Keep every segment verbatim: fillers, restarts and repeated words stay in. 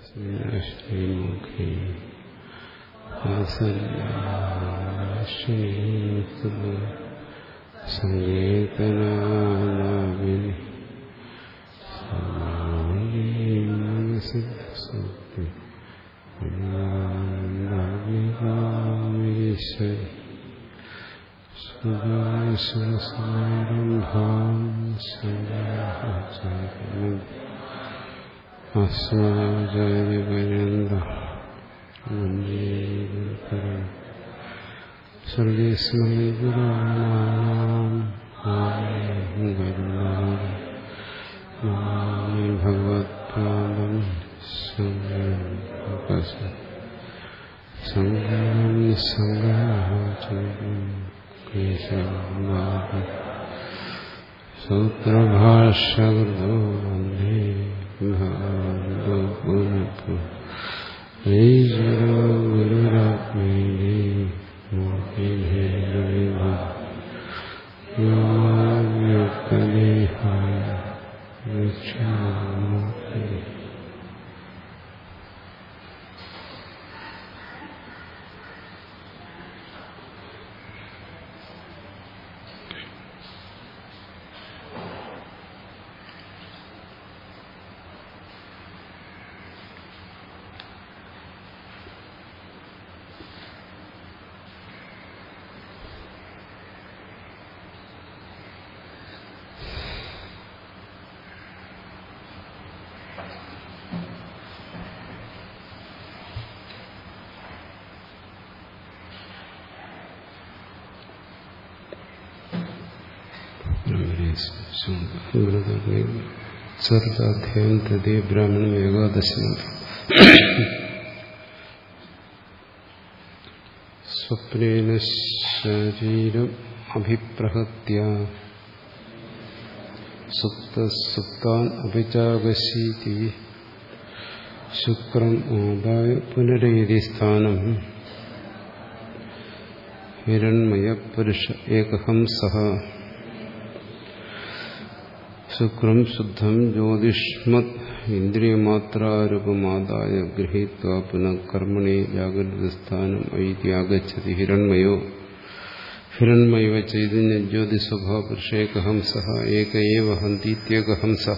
ശ്രീമുഖേ സംഗീതനാവിനി മനസ്സിദ്ധി അനാമീശ്വരി സുഖാസുരസമാരംഭാം സംഗാഹചാര്യം അസ്വാചാര്യപര്യന്ത സർഗസ്മൈ ഗുരുണാം നമാമി ഭഗവത്പാദം സംഗം സംഗാഹചാര്യം കേശവനാഥ സൂത്രഭാഷ്യകൃതോ വന്ദേ ഭഗവന്തോ പുനഃ ഈശ്വരോ ഗുരുരാത്മേതി മൂർത്തിഭേദവിഭാഗ വൃക്ഷാമൂർത്തി. ചതുർത്ഥാധ്യായം തൃതീയ ബ്രാഹ്മണം ഏകാദശനം. സ്വപ്നേന ശരീരം അഭിപ്രഹത്യ സുപ്തസുപ്താൻ അഭിജാഗശീതി ശുക്രം ആദായ പുനരേതി സ്ഥാനം ഹിരണ്മയ പുരുഷ ഏകഹംസഃ ശുക്രം ശുദ്ധം ജ്യോതിഷ്മത് ഇന്ദ്രിയമാത്രാരൂപമാദായ ഗൃഹീത്വാ പുനഃ കർമ്മണി ജാഗ്രതസ്ഥാനം ഐത്യാഗച്ഛതി. ഹിരണ്മയോ ഹിരണ്മയവ ചൈതന്യ ജ്യോതിസ്വഭാവ പുരുഷേകഹംസഃ ഏക ഏവ ഹന്തീത്യേകഹംസഃ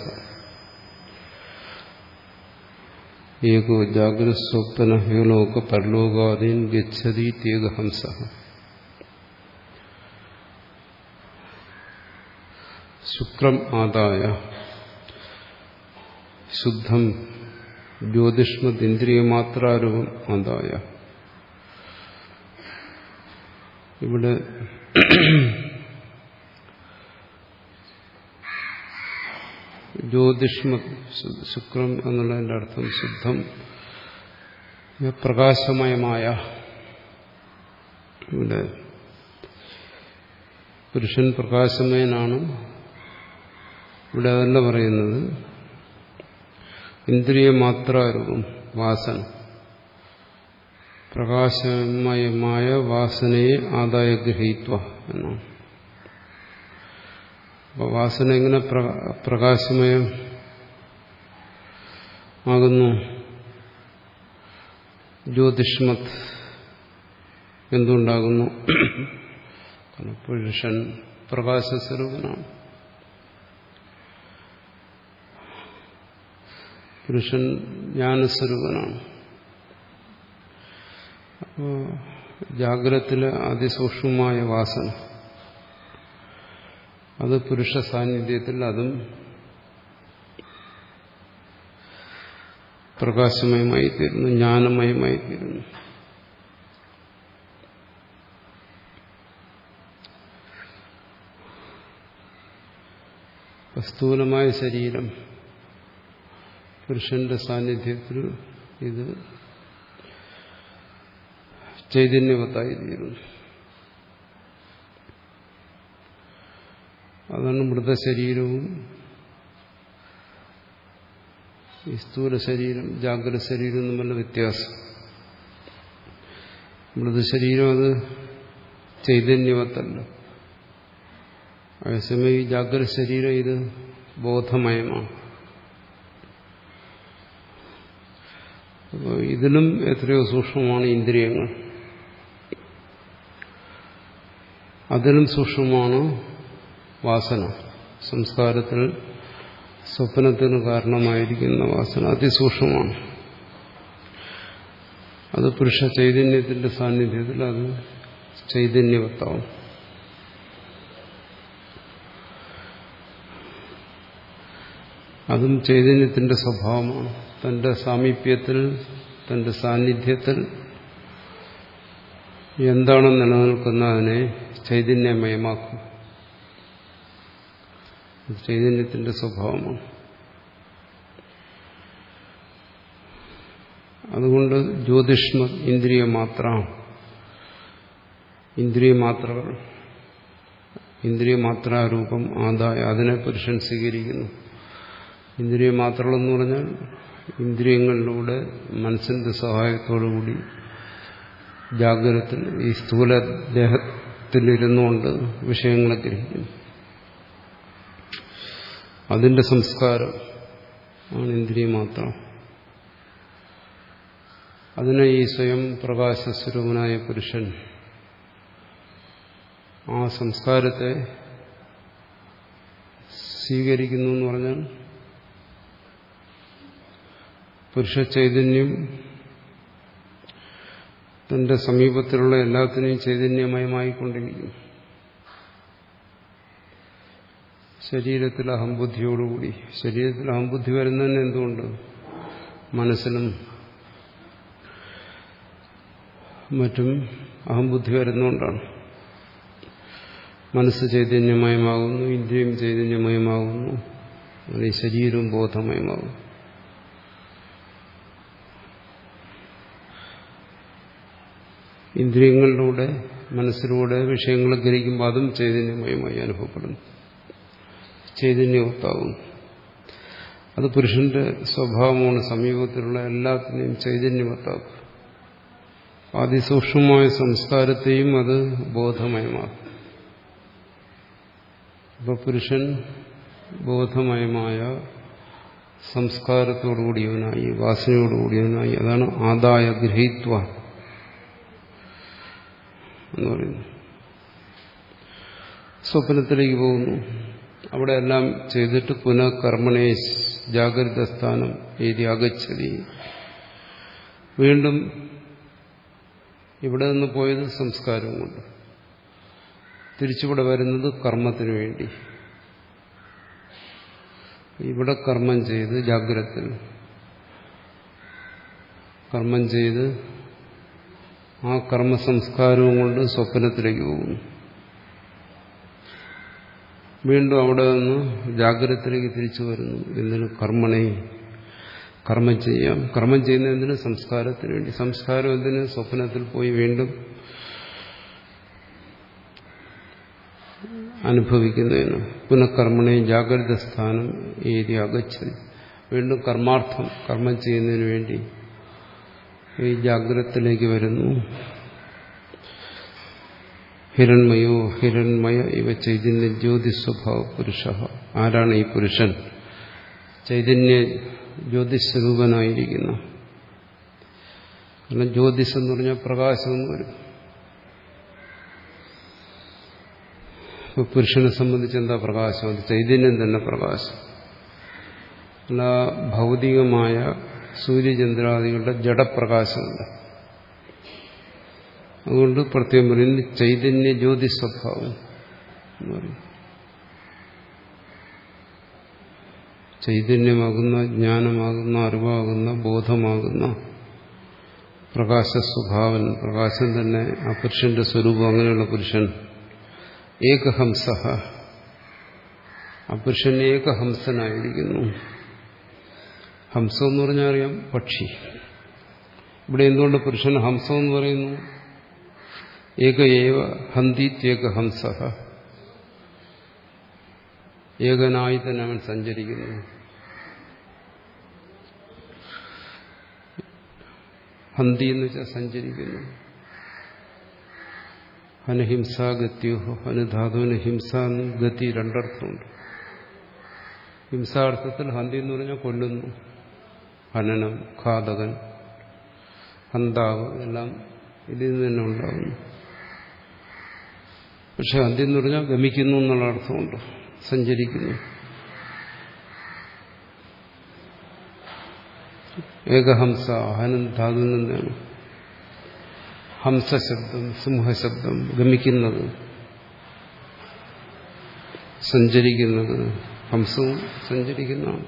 ഏകോ ജാഗ്രസ്വപ്നഃ യോലോക പരലോകാദീൻ ഗച്ഛതീത്യേകഹംസഃ. ശുക്രം ആദായ ശുദ്ധം ജ്യോതിഷ്മത് ഇന്ദ്രിയമാത്രാരൂപം ആദായ. ഇവിടെ ജ്യോതിഷ്മത് ശുക്രം എന്നുള്ളതിൻ്റെ അർത്ഥം ശുദ്ധം പ്രകാശമയമായ. ഇവിടെ പുരുഷൻ പ്രകാശമയനാണ്. ഇവിടെ അതല്ല പറയുന്നത്, ഇന്ദ്രിയമാത്രാരൂപം വാസന, പ്രകാശമയമായ വാസനയെ ആദായ ഗ്രഹീത്വ എന്നാണ്. അപ്പോൾ വാസന എങ്ങനെ പ്രകാശമയം ആകുന്നു? ജ്യോതിഷ്മത് എന്തുണ്ടാകുന്നു? കാരണം പുരുഷൻ പ്രകാശസ്വരൂപനാണ്. പുരുഷൻ ജ്ഞാനസ്വരൂപനാണ്. അപ്പോൾ ജാഗ്രതത്തിലെ അതിസൂക്ഷ്മമായ വാസന അത് പുരുഷ സാന്നിധ്യത്തിൽ അതും പ്രകാശമയമായിത്തീരുന്നു, ജ്ഞാനമയമായിത്തീരുന്നു. സ്ഥൂലമായ ശരീരം പുരുഷന്റെ സാന്നിധ്യത്തിൽ ഇത് ചൈതന്യവത്തായിത്തീരുന്നു. അതാണ് മൃതശരീരവും ഈ സ്ഥൂല ശരീരം ജാഗ്രത ശരീരം തമ്മിലുള്ള വ്യത്യാസം. മൃതശരീരം അത് ചൈതന്യവത്തല്ല. അതേസമയം ഈ ജാഗ്രത ശരീരം ഇത് ബോധമയമാണ്. അപ്പോൾ ഇതിലും എത്രയോ സൂക്ഷ്മമാണ് ഇന്ദ്രിയങ്ങൾ. അതിലും സൂക്ഷ്മമാണ് വാസന. സംസ്കാരത്തിൽ സ്വപ്നത്തിന് കാരണമായിരിക്കുന്ന വാസന അതിസൂക്ഷ്മമാണ്. അത് പുരുഷ ചൈതന്യത്തിന്റെ സാന്നിധ്യത്തിൽ അത് ചൈതന്യവത്താവും. അതും ചൈതന്യത്തിന്റെ സ്വഭാവമാണ്. തന്റെ സാമീപ്യത്തിൽ, തന്റെ സാന്നിധ്യത്തിൽ എന്താണ് നിലനിൽക്കുന്നതിനെ ചൈതന്യമയമാക്കും. ചൈതന്യത്തിന്റെ സ്വഭാവമാണ്. അതുകൊണ്ട് ജ്യോതിഷ്മ ഇന്ദ്രിയമാത്ര, ഇന്ദ്രിയമാത്രകൾ, ഇന്ദ്രിയമാത്രാരൂപം ആദായ അതിനെ പുരുഷൻ സ്വീകരിക്കുന്നു. ഇന്ദ്രിയമാത്രകളെന്ന് പറഞ്ഞാൽ ഇന്ദ്രിയങ്ങളിലൂടെ മനസ്സിന്റെ സഹായത്തോടുകൂടി ജാഗ്രതത്തിൽ ഈ സ്ഥൂല ദേഹത്തിലിരുന്നുകൊണ്ട് വിഷയങ്ങളെ ഗ്രഹിക്കുന്നു. അതിന്റെ സംസ്കാരം ആണ് ഇന്ദ്രിയമാത്രം. അതിനെ ഈ സ്വയം പ്രകാശസ്വരൂപനായ പുരുഷൻ ആ സംസ്കാരത്തെ സ്വീകരിക്കുന്നു എന്ന് പറഞ്ഞാൽ പുരുഷ ചൈതന്യം തന്റെ സമീപത്തിലുള്ള എല്ലാത്തിനെയും ചൈതന്യമയമായിക്കൊണ്ടിരിക്കുന്നു. ശരീരത്തിൽ അഹംബുദ്ധിയോടുകൂടി, ശരീരത്തിൽ അഹംബുദ്ധി വരുന്നതന്നെ എന്തുകൊണ്ട്? മനസ്സിലും മറ്റും അഹംബുദ്ധി വരുന്നുകൊണ്ടാണ്. മനസ്സ് ചൈതന്യമയമാകുന്നു, ഇന്ദ്രിയം ചൈതന്യമയമാകുന്നു, അങ്ങനെ ശരീരവും ബോധമയമാകുന്നു. ഇന്ദ്രിയങ്ങളിലൂടെ മനസ്സിലൂടെ വിഷയങ്ങൾ ഗ്രഹിക്കുമ്പോൾ അതും ചൈതന്യമയമായി അനുഭവപ്പെടുന്നു, ചൈതന്യവത്താകുന്നു. അത് പുരുഷന്റെ സ്വഭാവമാണ്. സമീപത്തിലുള്ള എല്ലാത്തിനെയും ചൈതന്യവത്താക്കും. അതിസൂക്ഷ്മമായ സംസ്കാരത്തെയും അത് ബോധമയമാക്കും. ഇപ്പൊ പുരുഷൻ ബോധമയമായ സംസ്കാരത്തോടുകൂടിയവനായി, വാസനയോടുകൂടിയവനായി. അതാണ് ആദായ ഗൃഹീത്വ എന്ന് പറയുന്നു. സ്വപ്നത്തിലേക്ക് പോകുന്നു. അവിടെ എല്ലാം ചെയ്തിട്ട് പുനഃ കർമ്മണേ ജാഗ്രത സ്ഥാനം ഏതി അഗച്ഛതി. വീണ്ടും ഇവിടെ നിന്ന് പോയത് സംസ്കാരം കൊണ്ട്, തിരിച്ചിവിടെ വരുന്നത് കർമ്മത്തിനു വേണ്ടി. ഇവിടെ കർമ്മം ചെയ്ത് ജാഗ്രതത്തിൽ കർമ്മം ചെയ്ത് ആ കർമ്മസംസ്കാരവും കൊണ്ട് സ്വപ്നത്തിലേക്ക് പോകുന്നു. വീണ്ടും അവിടെ നിന്ന് ജാഗ്രതത്തിലേക്ക് തിരിച്ചു വരുന്നു. എന്തിന്? കർമ്മണേ, കർമ്മം ചെയ്യാം. കർമ്മം ചെയ്യുന്നതിന് സംസ്കാരത്തിന് വേണ്ടി. സംസ്കാരം എന്തിന്? സ്വപ്നത്തിൽ പോയി വീണ്ടും അനുഭവിക്കുന്നതിന്. പുനഃകർമ്മണേ ജാഗ്രത സ്ഥാനം ഏതി അഗച്ഛതി. വീണ്ടും കർമാർത്ഥം, കർമ്മം ചെയ്യുന്നതിന് വേണ്ടി ഈ ജാഗ്രതത്തിലേക്ക് വരുന്നു. ഹിരൺമയോ ഹിരൺമയ ഇവ ചൈതന്യ ജ്യോതിസ്വഭാവ പുരുഷ. ആരാണ് ഈ പുരുഷൻ? ചൈതന്യ ജ്യോതിസ്വരൂപനായിരിക്കുന്ന. കാരണം ജ്യോതിസ് എന്ന് പറഞ്ഞാൽ പ്രകാശം എന്ന് വരും. ഇപ്പൊ പുരുഷനെ സംബന്ധിച്ച് എന്താ പ്രകാശം? അത് ചൈതന്യം തന്നെ പ്രകാശം. അല്ല ഭൗതികമായ സൂര്യചന്ദ്രാദികളുടെ ജഡപ്രകാശമല്ല. അതുകൊണ്ട് പ്രത്യേകം പറയുന്നത് ചൈതന്യ ജ്യോതി സ്വഭാവം എന്ന് പറയും. ചൈതന്യമാകുന്ന, ജ്ഞാനമാകുന്ന, അറിവാകുന്ന, ബോധമാകുന്ന പ്രകാശസ്വഭാവൻ, പ്രകാശം തന്നെ ആ പുരുഷന്റെ സ്വരൂപം. അങ്ങനെയുള്ള പുരുഷൻ ഏകഹംസ, ആ പുരുഷൻ ഏകഹംസനായിരിക്കുന്നു. ഹംസം എന്ന് പറഞ്ഞാൽ അറിയാം, പക്ഷി. ഇവിടെ എന്തുകൊണ്ട് പുരുഷൻ ഹംസം എന്ന് പറയുന്നു? ഏക ഏവ ഹന്തിത്യേക ഹംസ, ഏകനായി തന്നെ അവൻ സഞ്ചരിക്കുന്നു. ഹന്തി എന്ന് വെച്ചാൽ സഞ്ചരിക്കുന്നു. ഹനഹിംസാഗത്യോ ഹനുധാതുവിന് ഹിംസ എന്നും ഗതി രണ്ടർത്ഥമുണ്ട്. ഹിംസാർത്ഥത്തിൽ ഹന്തി എന്ന് പറഞ്ഞാൽ കൊല്ലുന്നു, ഹനനം, ഘാതകൻ ഹന്താവ് എല്ലാം ഇതിൽ നിന്ന് തന്നെ ഉണ്ടാകുന്നു. പക്ഷെ അന്ത്യം എന്ന് പറഞ്ഞാൽ ഗമിക്കുന്നു എന്നുള്ള അർത്ഥമുണ്ട്, സഞ്ചരിക്കുന്നു. ഏകഹംസ ഹനൻ ധാതുവിൽ നിന്നാണ്. ഹംസശബ്ദം, സിംഹശബ്ദം, ഗമിക്കുന്നത്, സഞ്ചരിക്കുന്നത്. ഹംസവും സഞ്ചരിക്കുന്നതാണ്.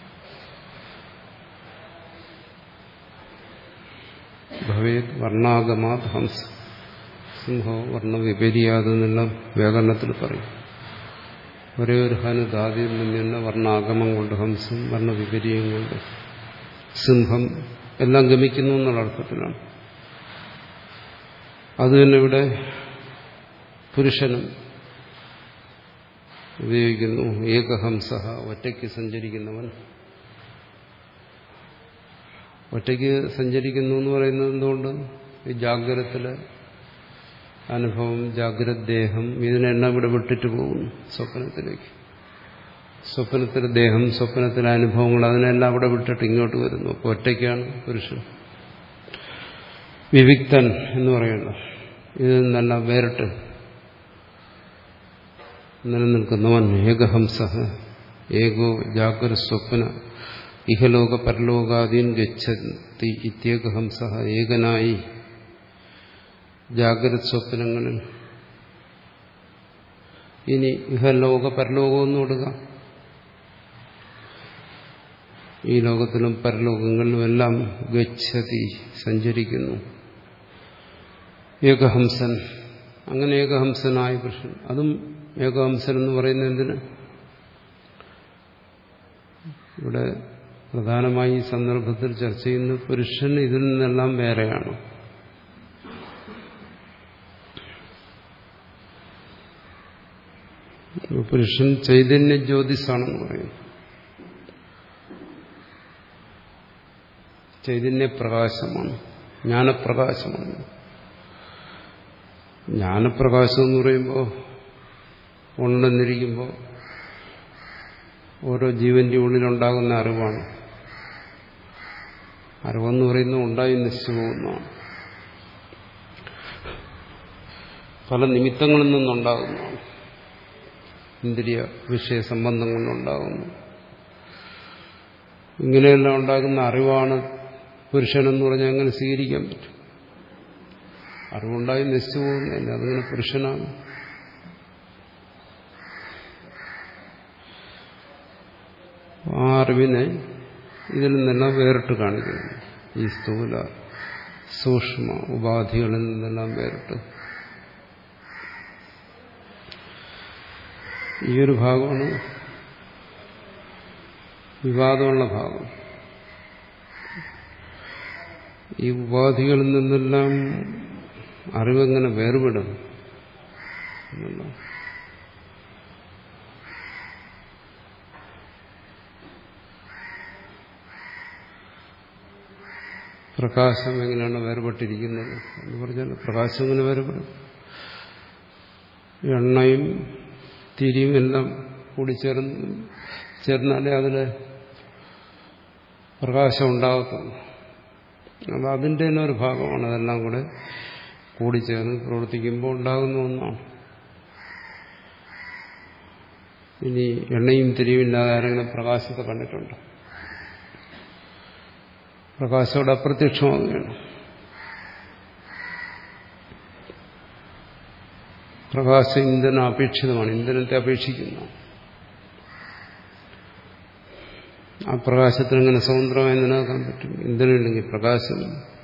ഭവേത് വർണ്ണാഗമാത് ഹംസ. സിംഹവും വർണ്ണവിപര്യാതെന്നെല്ലാം വ്യാകരണത്തിൽ പറയും. ഒരേ ഒരു ഹനു ധാതുവിൽ നിന്നുള്ള വർണ്ണാഗമം കൊണ്ട് ഹംസം, വർണ്ണവിപര്യം കൊണ്ട് സിംഹം എല്ലാം ഗമിക്കുന്നു എന്നുള്ള അർത്ഥത്തിലാണ്. അത് തന്നെ ഇവിടെ പുരുഷനും ഉപയോഗിക്കുന്നു. ഏകഹംസ, ഒറ്റയ്ക്ക് സഞ്ചരിക്കുന്നവൻ. ഒറ്റയ്ക്ക് സഞ്ചരിക്കുന്നു എന്ന് പറയുന്നത് എന്തുകൊണ്ട്? ഈ ജാഗ്രതത്തിലെ അനുഭവം, ജാഗ്രതദേഹം, ഇതിനെല്ലാം ഇവിടെ വിട്ടിട്ട് പോകുന്നു സ്വപ്നത്തിലേക്ക്. സ്വപ്നത്തിലെ ദേഹം, സ്വപ്നത്തിലെ അനുഭവങ്ങൾ, അതിനെല്ലാം അവിടെ വിട്ടിട്ട് ഇങ്ങോട്ട് വരുന്നു. അപ്പോൾ ഒറ്റയ്ക്കാണ് പുരുഷൻ. വിവിക്തൻ എന്ന് പറയുന്നത് ഇതിൽ നിന്നെല്ലാം വേറിട്ട് നിലനിൽക്കുന്നവൻ. ഏകഹംസ, ഏകോ ജാഗ്രത സ്വപ്ന ഇഹലോക പരലോകാദീൻ ഗച്ഛതി ഇത്യേകഹംസ. ഏകനായി ജാഗ്രത സ്വപ്നങ്ങളിൽ, ഇനി ഇഹലോക പരലോകമെന്ന് കൊടുക്കുക, ഈ ലോകത്തിലും പരലോകങ്ങളിലും എല്ലാം ഗച്ഛതി, സഞ്ചരിക്കുന്നു. ഏകഹംസൻ, അങ്ങനെ ഏകഹംസനായ പുരുഷൻ. അതും ഏകഹംസൻ എന്ന് പറയുന്നത് എന്തിന്? ഇവിടെ പ്രധാനമായി ഈ സന്ദർഭത്തിൽ ചർച്ച ചെയ്യുന്ന പുരുഷൻ ഇതിൽ നിന്നെല്ലാം വേറെയാണ്. പുരുഷൻ ചൈതന്യ ജ്യോതിസാണെന്ന് പറയും. ചൈതന്യപ്രകാശമാണ്, ജ്ഞാനപ്രകാശമാണ്. ജ്ഞാനപ്രകാശം എന്ന് പറയുമ്പോൾ ഉണ്ടെന്നിരിക്കുമ്പോൾ ഓരോ ജീവന്റെ ഉള്ളിലുണ്ടാകുന്ന അറിവാണ്. അറിവെന്ന് പറയുന്നത് ഉണ്ടായി നശിച്ചു പോകുന്നതാണ്. പല നിമിത്തങ്ങളിൽ നിന്നുണ്ടാകുന്നതാണ്. ഇന്ദ്രിയ വിഷയ സംബന്ധം കൊണ്ടുണ്ടാകുന്നു. ഇങ്ങനെയെല്ലാം ഉണ്ടാകുന്ന അറിവാണ് പുരുഷനെന്ന് പറഞ്ഞാൽ എങ്ങനെ സ്വീകരിക്കാൻ പറ്റും? അറിവുണ്ടായി നശിച്ചു പോകുന്നില്ല, അതിങ്ങനെ പുരുഷനാണ്. ആ അറിവിനെ ഇതിൽ നിന്നെല്ലാം വേറിട്ട് കാണിക്കുന്നു. ഈ സ്ഥൂല സൂക്ഷ്മ ഉപാധികളിൽ നിന്നെല്ലാം വേറിട്ട്. ഈ ഒരു ഭാഗമാണ് വിവാദമുള്ള ഭാഗം. ഈ ഉപാധികളിൽ നിന്നെല്ലാം അറിവെങ്ങനെ വേർപെടും എന്നുള്ള പ്രകാശം എങ്ങനെയാണ് വേർപെട്ടിരിക്കുന്നത് എന്ന് പറഞ്ഞാൽ പ്രകാശം എങ്ങനെ വേർപെടും? എണ്ണയും തിരിയും എല്ലാം കൂടി ചേർന്ന് ചേർന്നാലേ അതിൽ പ്രകാശം ഉണ്ടാകത്തുള്ളൂ. അത് അതിൻ്റെ തന്നെ ഒരു ഭാഗമാണ്. അതെല്ലാം കൂടെ കൂടിച്ചേർന്ന് പ്രവർത്തിക്കുമ്പോൾ ഉണ്ടാകുന്ന ഒന്നാണ്. ഇനി എണ്ണയും തിരിയും ഇല്ലാതെ ആരെങ്കിലും പ്രകാശത്തെ കണ്ടിട്ടുണ്ട്? പ്രകാശം അവിടെ അപ്രത്യക്ഷമാവുകയാണ്. പ്രകാശം ഇന്ധനം അപേക്ഷിതമാണ്, ഇന്ധനത്തെ അപേക്ഷിക്കുന്നു. ആ പ്രകാശത്തിന് ഇങ്ങനെ സ്വതന്ത്രമായി നിലനിൽക്കാൻ പറ്റും. ഇന്ധനം ഇല്ലെങ്കിൽ പ്രകാശം.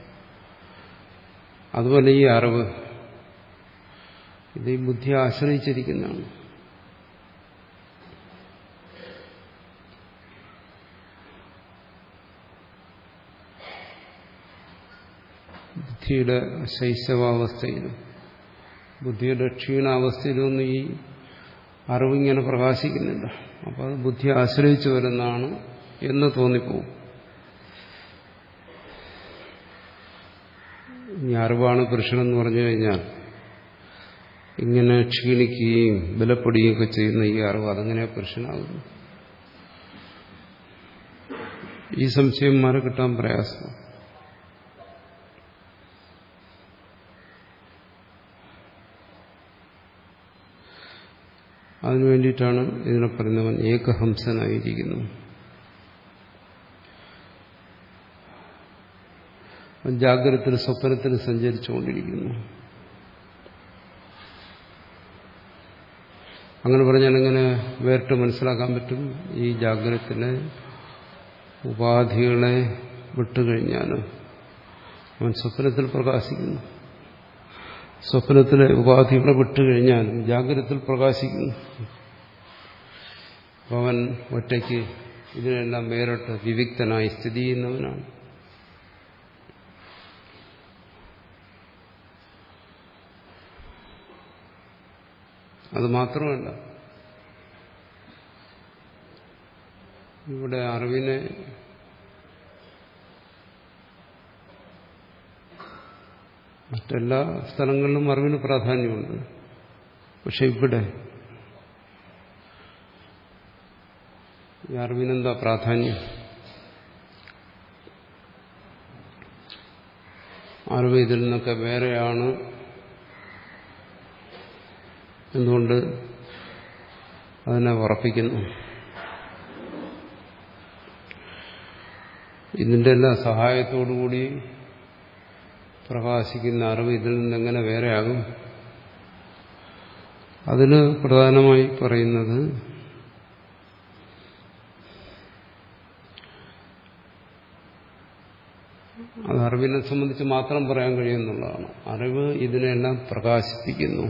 അതുപോലെ ഈ അറിവ് ഇത് ഈ ബുദ്ധിയെ ആശ്രയിച്ചിരിക്കുന്നതാണ്. ബുദ്ധിയുടെ ശൈശവാവസ്ഥയിലും ബുദ്ധിയുടെ ക്ഷീണാവസ്ഥയിലൊന്നും ഈ അറിവിങ്ങനെ പ്രകാശിക്കുന്നില്ല. അപ്പോൾ അത് ബുദ്ധിയെ ആശ്രയിച്ചു വരുന്നതാണ് എന്ന് തോന്നിപ്പോവും. ഈ അറിവാണ് പുരുഷനെന്ന് പറഞ്ഞു കഴിഞ്ഞാൽ ഇങ്ങനെ ക്ഷീണിക്കുകയും ബലപ്പെടുകയും ഒക്കെ ചെയ്യുന്ന ഈ അറിവ് അതെങ്ങനെ പുരുഷനാകുന്നു? ഈ സംശയം മാറി കിട്ടാൻ പ്രയാസമാണ്. അതിനു വേണ്ടിയിട്ടാണ് ഇതിനെ പറയുന്നവൻ ഏകഹംസനായിരിക്കുന്നു. ജാഗ്രതത്തിൽ സ്വപ്നത്തിൽ സഞ്ചരിച്ചുകൊണ്ടിരിക്കുന്നു. അങ്ങനെ പറഞ്ഞാൽ എങ്ങനെ വേറിട്ട് മനസ്സിലാക്കാൻ പറ്റും? ഈ ജാഗ്രതത്തിലെ ഉപാധികളെ വിട്ടുകഴിഞ്ഞാൽ അവൻ സ്വപ്നത്തിൽ പ്രകാശിക്കുന്നു. സ്വപ്നത്തിലെ ഉപാധികളെ വിട്ടുകഴിഞ്ഞാലും ജാഗ്രതത്തിൽ പ്രകാശിക്കുന്നു. അവൻ ഒറ്റയ്ക്ക് ഇതിനെല്ലാം വേറിട്ട് വിവിക്തനായി സ്ഥിതി ചെയ്യുന്നവനാണ്. അത് മാത്രമല്ല, ഇവിടെ അറിവിനെ മറ്റെല്ലാ സ്ഥലങ്ങളിലും അറിവിന് പ്രാധാന്യമുണ്ട്. പക്ഷെ ഇവിടെ ഈ അറിവിനെന്താ പ്രാധാന്യം? അറിവ് ഇതിൽ നിന്നൊക്കെ വേറെയാണ് എന്തുകൊണ്ട് അതിനെ ഉറപ്പിക്കുന്നു? ഇതിൻ്റെ എല്ലാം സഹായത്തോടുകൂടി പ്രകാശിക്കുന്ന അറിവ് ഇതിൽ നിന്നെങ്ങനെ വേറെയാകും? അതിന് പ്രധാനമായി പറയുന്നത് അത് അറിവിനെ സംബന്ധിച്ച് മാത്രം പറയാൻ കഴിയുമെന്നുള്ളതാണ്. അറിവ് ഇതിനെല്ലാം പ്രകാശിപ്പിക്കുന്നു.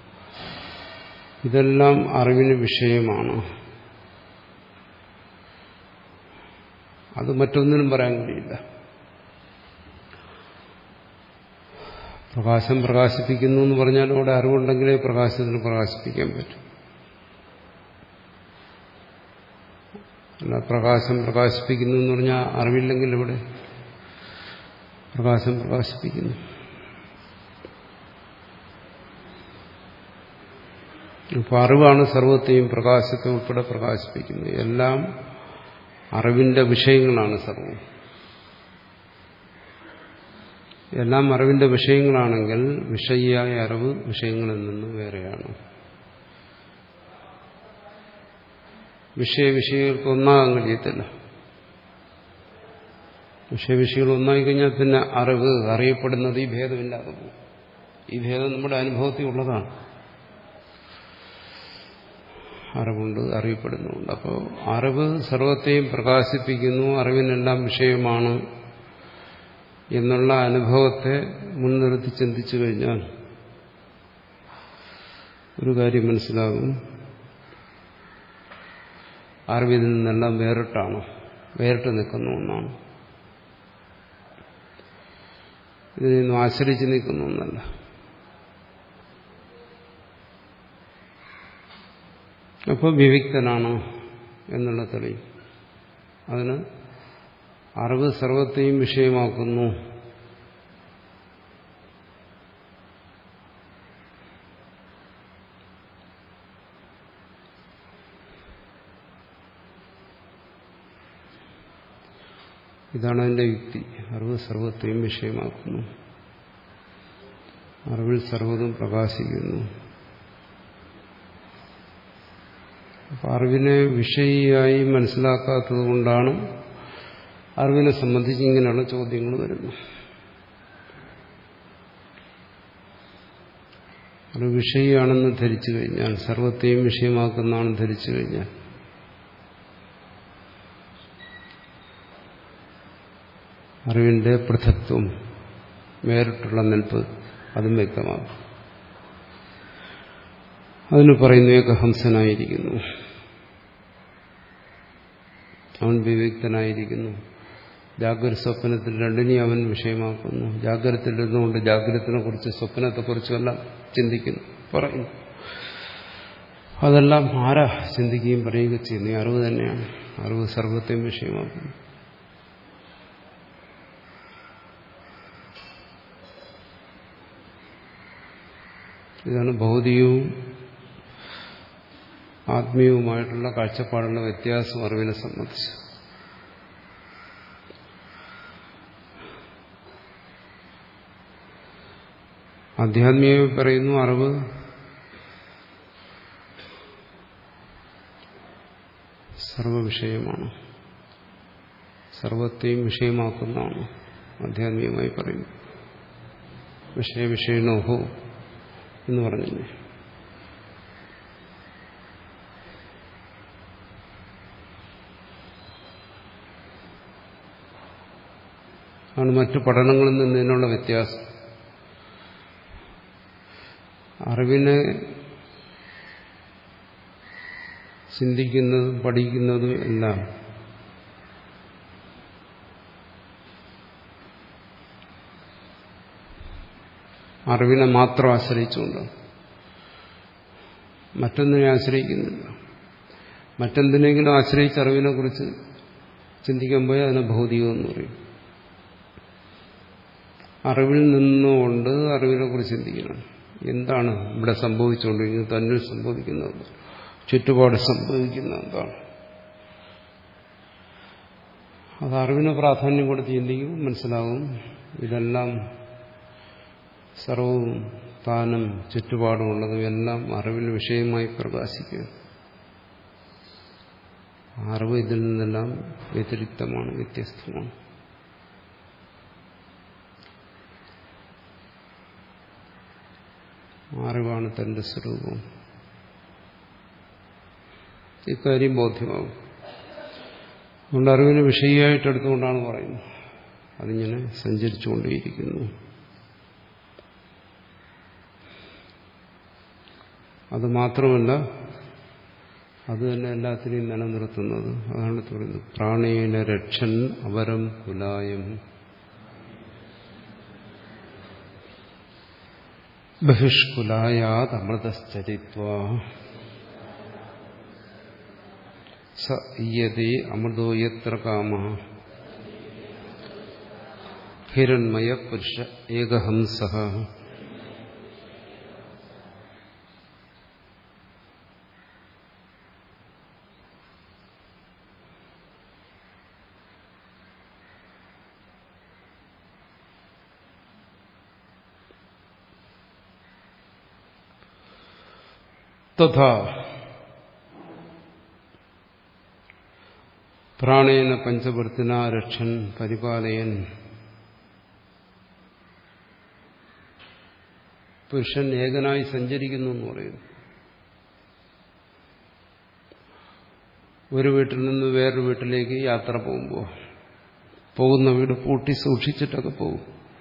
ഇതെല്ലാം അറിവിന് വിഷയമാണ്. അത് മറ്റൊന്നിനും പറയാൻ കഴിയില്ല. പ്രകാശം പ്രകാശിപ്പിക്കുന്നു എന്ന് പറഞ്ഞാൽ അവിടെ അറിവുണ്ടെങ്കിലേ പ്രകാശത്തിന് പ്രകാശിപ്പിക്കാൻ പറ്റും. അല്ല, പ്രകാശം പ്രകാശിപ്പിക്കുന്നു എന്ന് പറഞ്ഞാൽ അറിവില്ലെങ്കിൽ ഇവിടെ പ്രകാശം പ്രകാശിപ്പിക്കുന്നു. അപ്പോൾ അറിവാണ് സർവത്തെയും പ്രകാശത്തെ ഉൾപ്പെടെ പ്രകാശിപ്പിക്കുന്നത്. എല്ലാം അറിവിന്റെ വിഷയങ്ങളാണ് സർവം. എല്ലാം അറിവിന്റെ വിഷയങ്ങളാണെങ്കിൽ വിഷയിയായ അറിവ് വിഷയങ്ങളിൽ നിന്ന് വേറെയാണ്. വിഷയവിഷയങ്ങൾക്ക് ഒന്നാകാൻ കഴിയത്തില്ല. വിഷയവിഷയങ്ങൾ ഒന്നായി കഴിഞ്ഞാൽ പിന്നെ അറിവ് അറിയപ്പെടുന്നത് ഈ ഭേദമില്ലാതെ പോകും. ഈ ഭേദം നമ്മുടെ അനുഭവത്തിൽ ഉള്ളതാണ്. അറിവുണ്ട്, അറിയപ്പെടുന്നുണ്ട്. അപ്പോൾ അറിവ് സർവത്തെയും പ്രകാശിപ്പിക്കുന്നു, അറിവിനെല്ലാം വിഷയമാണ് എന്നുള്ള അനുഭവത്തെ മുൻനിർത്തി ചിന്തിച്ചു കഴിഞ്ഞാൽ ഒരു കാര്യം മനസ്സിലാകും. അറിവിൽ നിന്നെല്ലാം വേറിട്ടാണ്, വേറിട്ട് നിൽക്കുന്ന ഒന്നാണ്. ഇതിനൊന്നും ആശ്രയിച്ച് നിൽക്കുന്ന ഒന്നല്ല. അപ്പോൾ വിവിക്തനാണ് എന്നുള്ള തെളിയും. അതിന് അറിവ് സർവത്തെയും വിഷയമാക്കുന്നു. ഇതാണ് അതിന്റെ യുക്തി. അറിവ് സർവത്തെയും വിഷയമാക്കുന്നു, അറിവിൽ സർവ്വതും പ്രകാശിക്കുന്നു. അപ്പം അറിവിനെ വിഷയിയായി മനസ്സിലാക്കാത്തത് കൊണ്ടാണ് അറിവിനെ സംബന്ധിച്ച് ഇങ്ങനെയുള്ള ചോദ്യങ്ങൾ വരുന്നത്. അറിവ് വിഷയിയാണെന്ന് ധരിച്ചു കഴിഞ്ഞാൽ, സർവത്തെയും വിഷയമാക്കുന്നതാണെന്ന് ധരിച്ചു കഴിഞ്ഞാൽ അറിവിന്റെ പൃഥക്ത്വം, വേറിട്ടുള്ള നിൽപ്പ് അതും വ്യക്തമാകും. അതിന് പറയുന്നു ഏകഹംസനായിരിക്കുന്നു, അവൻ വിവിക്തനായിരിക്കുന്നു. ജാഗ്രത സ്വപ്നത്തിൽ രണ്ടിനെയും അവൻ വിഷയമാക്കുന്നു. ജാഗ്രതയിലിരുന്നുകൊണ്ട് ജാഗ്രതത്തിനെ കുറിച്ച് സ്വപ്നത്തെക്കുറിച്ചുമെല്ലാം ചിന്തിക്കുന്നു, പറയുന്നു. അതെല്ലാം ആരാ ചിന്തിക്കുകയും പറയുകയും ചെയ്യുന്നു? ഈ അറിവ് തന്നെയാണ്. അറിവ് സർവത്തെയും വിഷയമാക്കുന്നു. ഇതാണ് ഭൗതികവും ആത്മീയവുമായിട്ടുള്ള കാഴ്ചപ്പാടുള്ള വ്യത്യാസം അറിവിനെ സംബന്ധിച്ച്. ആധ്യാത്മികമായി പറയുന്നു അറിവ് സർവവിഷയമാണ്, സർവത്തെയും വിഷയമാക്കുന്നതാണ് ആധ്യാത്മികമായി പറയുന്നു. വിഷയവിഷയണോഹോ എന്ന് പറഞ്ഞില്ലേ. ആണ് മറ്റു പഠനങ്ങളിൽ നിന്ന് ഇതിനുള്ള വ്യത്യാസം. അറിവിനെ ചിന്തിക്കുന്നതും പഠിക്കുന്നതും എല്ലാം അറിവിനെ മാത്രം ആശ്രയിച്ചുകൊണ്ട്, മറ്റൊന്നിനെ ആശ്രയിക്കുന്നില്ല. മറ്റെന്തിനെങ്കിലും ആശ്രയിച്ച് അറിവിനെ കുറിച്ച് ചിന്തിക്കാൻ പോയാൽ അതിനെ ഭൗതികം എന്ന് പറയും. അറിവിൽ നിന്നുകൊണ്ട് അറിവിനെ കുറിച്ച് ചിന്തിക്കണം. എന്താണ് ഇവിടെ സംഭവിച്ചുകൊണ്ടിരിക്കുന്നത്, തന്നിൽ സംഭവിക്കുന്നത്, ചുറ്റുപാട് സംഭവിക്കുന്ന എന്താണ്, അത് അറിവിന് പ്രാധാന്യം കൊടുത്ത് ചിന്തിക്കും. മനസ്സിലാകും ഇതെല്ലാം സർവവും താനും ചുറ്റുപാടുമുള്ളതും എല്ലാം അറിവിൽ വിഷയമായി പ്രകാശിക്കുക. അറിവ് ഇതിൽ നിന്നെല്ലാം വ്യതിരിക്തമാണ്, വ്യത്യസ്തമാണ്. അറിവാണ് തന്റെ സ്വരൂപം. ഇക്കാര്യം ബോധ്യമാകും. അതുകൊണ്ട് അറിവിന് വിഷയമായിട്ടെടുത്തുകൊണ്ടാണ് പറയുന്നത്. അതിങ്ങനെ സഞ്ചരിച്ചുകൊണ്ടേയിരിക്കുന്നു. അത് മാത്രമല്ല, അത് തന്നെ എല്ലാത്തിനെയും നിലനിർത്തുന്നത്. അതാണ് പറയുന്നത് പ്രാണേന രക്ഷൻ അവരം കുലായം ബഹിഷ്കുലായാത് അമൃതശ്ചരിത്വാ സ ഇയതേ അമൃതോ യത്ര കാമഃ ഹിരണ്മയ പുരുഷ ഏകഹംസഃ. തഥാ പ്രാണേന പഞ്ചവൃത്തിന രക്ഷൻ പരിപാലയൻ. പുരുഷൻ ഏകനായി സഞ്ചരിക്കുന്നു എന്ന് പറയുന്നു. ഒരു വീട്ടിൽ നിന്ന് വേറൊരു വീട്ടിലേക്ക് യാത്ര പോകുമ്പോൾ പോകുന്ന വീട് പൂട്ടി സൂക്ഷിച്ചിട്ടൊക്കെ പോകും.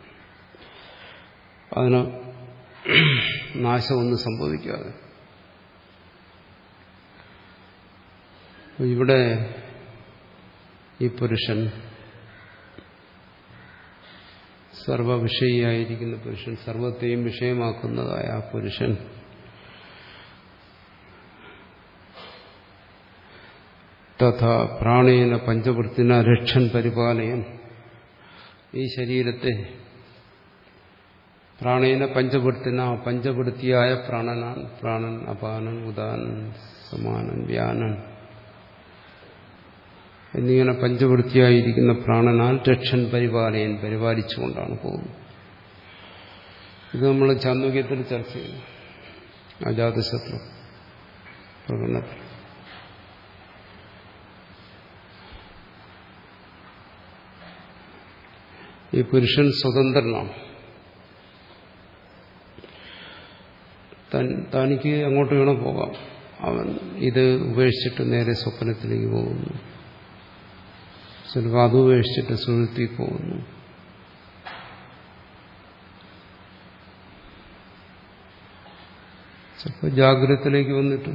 അതിന് നാശമൊന്നും സംഭവിക്കാതെ. ഇവിടെ ഈ പുരുഷൻ, സർവവിഷയിയായിരിക്കുന്ന പുരുഷൻ, സർവത്തെയും വിഷയമാക്കുന്നതായ ആ പുരുഷൻ തഥാ പ്രാണേന പഞ്ചവൃത്തിന രക്ഷൻ പരിപാലയൻ. ഈ ശരീരത്തെ പ്രാണേന പഞ്ചവൃത്തിന, പഞ്ചവൃത്തിയായ പ്രാണനാൻ, പ്രാണൻ അപാനൻ ഉദാനൻ സമാനൻ വ്യാനൻ എന്നിങ്ങനെ പഞ്ചവൃത്തിയായിരിക്കുന്ന പ്രാണനാൽ രക്ഷൻ പരിപാലയൻ, പരിപാലിച്ചുകൊണ്ടാണ് പോകുന്നത്. ഇത് നമ്മൾ ചാന്ദോഗ്യത്തിൽ ചർച്ച ചെയ്യുന്നു. അജാതശത്രു പ്രകടനത്തിൽ ഈ പുരുഷൻ സ്വതന്ത്രനാണ്. തനിക്ക് അങ്ങോട്ട് വേണം പോകാം. അവൻ ഇത് ഉപേക്ഷിച്ചിട്ട് നേരെ സ്വപ്നത്തിലേക്ക് പോകുന്നു, ചിലപ്പോൾ അത് ഉപേക്ഷിച്ചിട്ട് സുഹൃത്തി പോകുന്നു. ചിലപ്പോൾ ജാഗ്രതത്തിലേക്ക് വന്നിട്ട്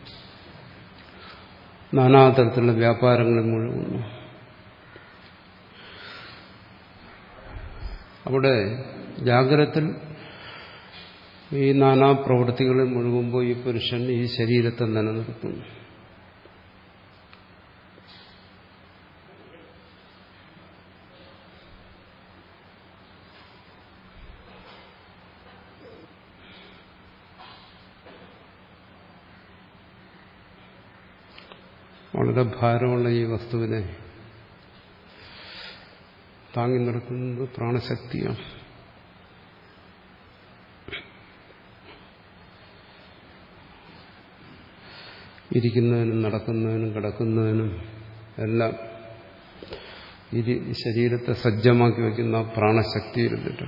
നാനാതരത്തിലുള്ള വ്യാപാരങ്ങളിൽ മുഴുകുന്നു. അവിടെ ജാഗ്രതത്തിൽ ഈ നാനാ പ്രവൃത്തികളിൽ മുഴുകുമ്പോൾ ഈ പുരുഷൻ ഈ ശരീരത്തെ നിലനിർത്തുന്നു. വളരെ ഭാരമുള്ള ഈ വസ്തുവിനെ താങ്ങി നിർത്തുന്നത് പ്രാണശക്തിയാണ്. ഇരിക്കുന്നതിനും നടക്കുന്നതിനും കിടക്കുന്നതിനും എല്ലാം ഈ ശരീരത്തെ സജ്ജമാക്കി വയ്ക്കുന്ന പ്രാണശക്തി ഇരുന്നിട്ട്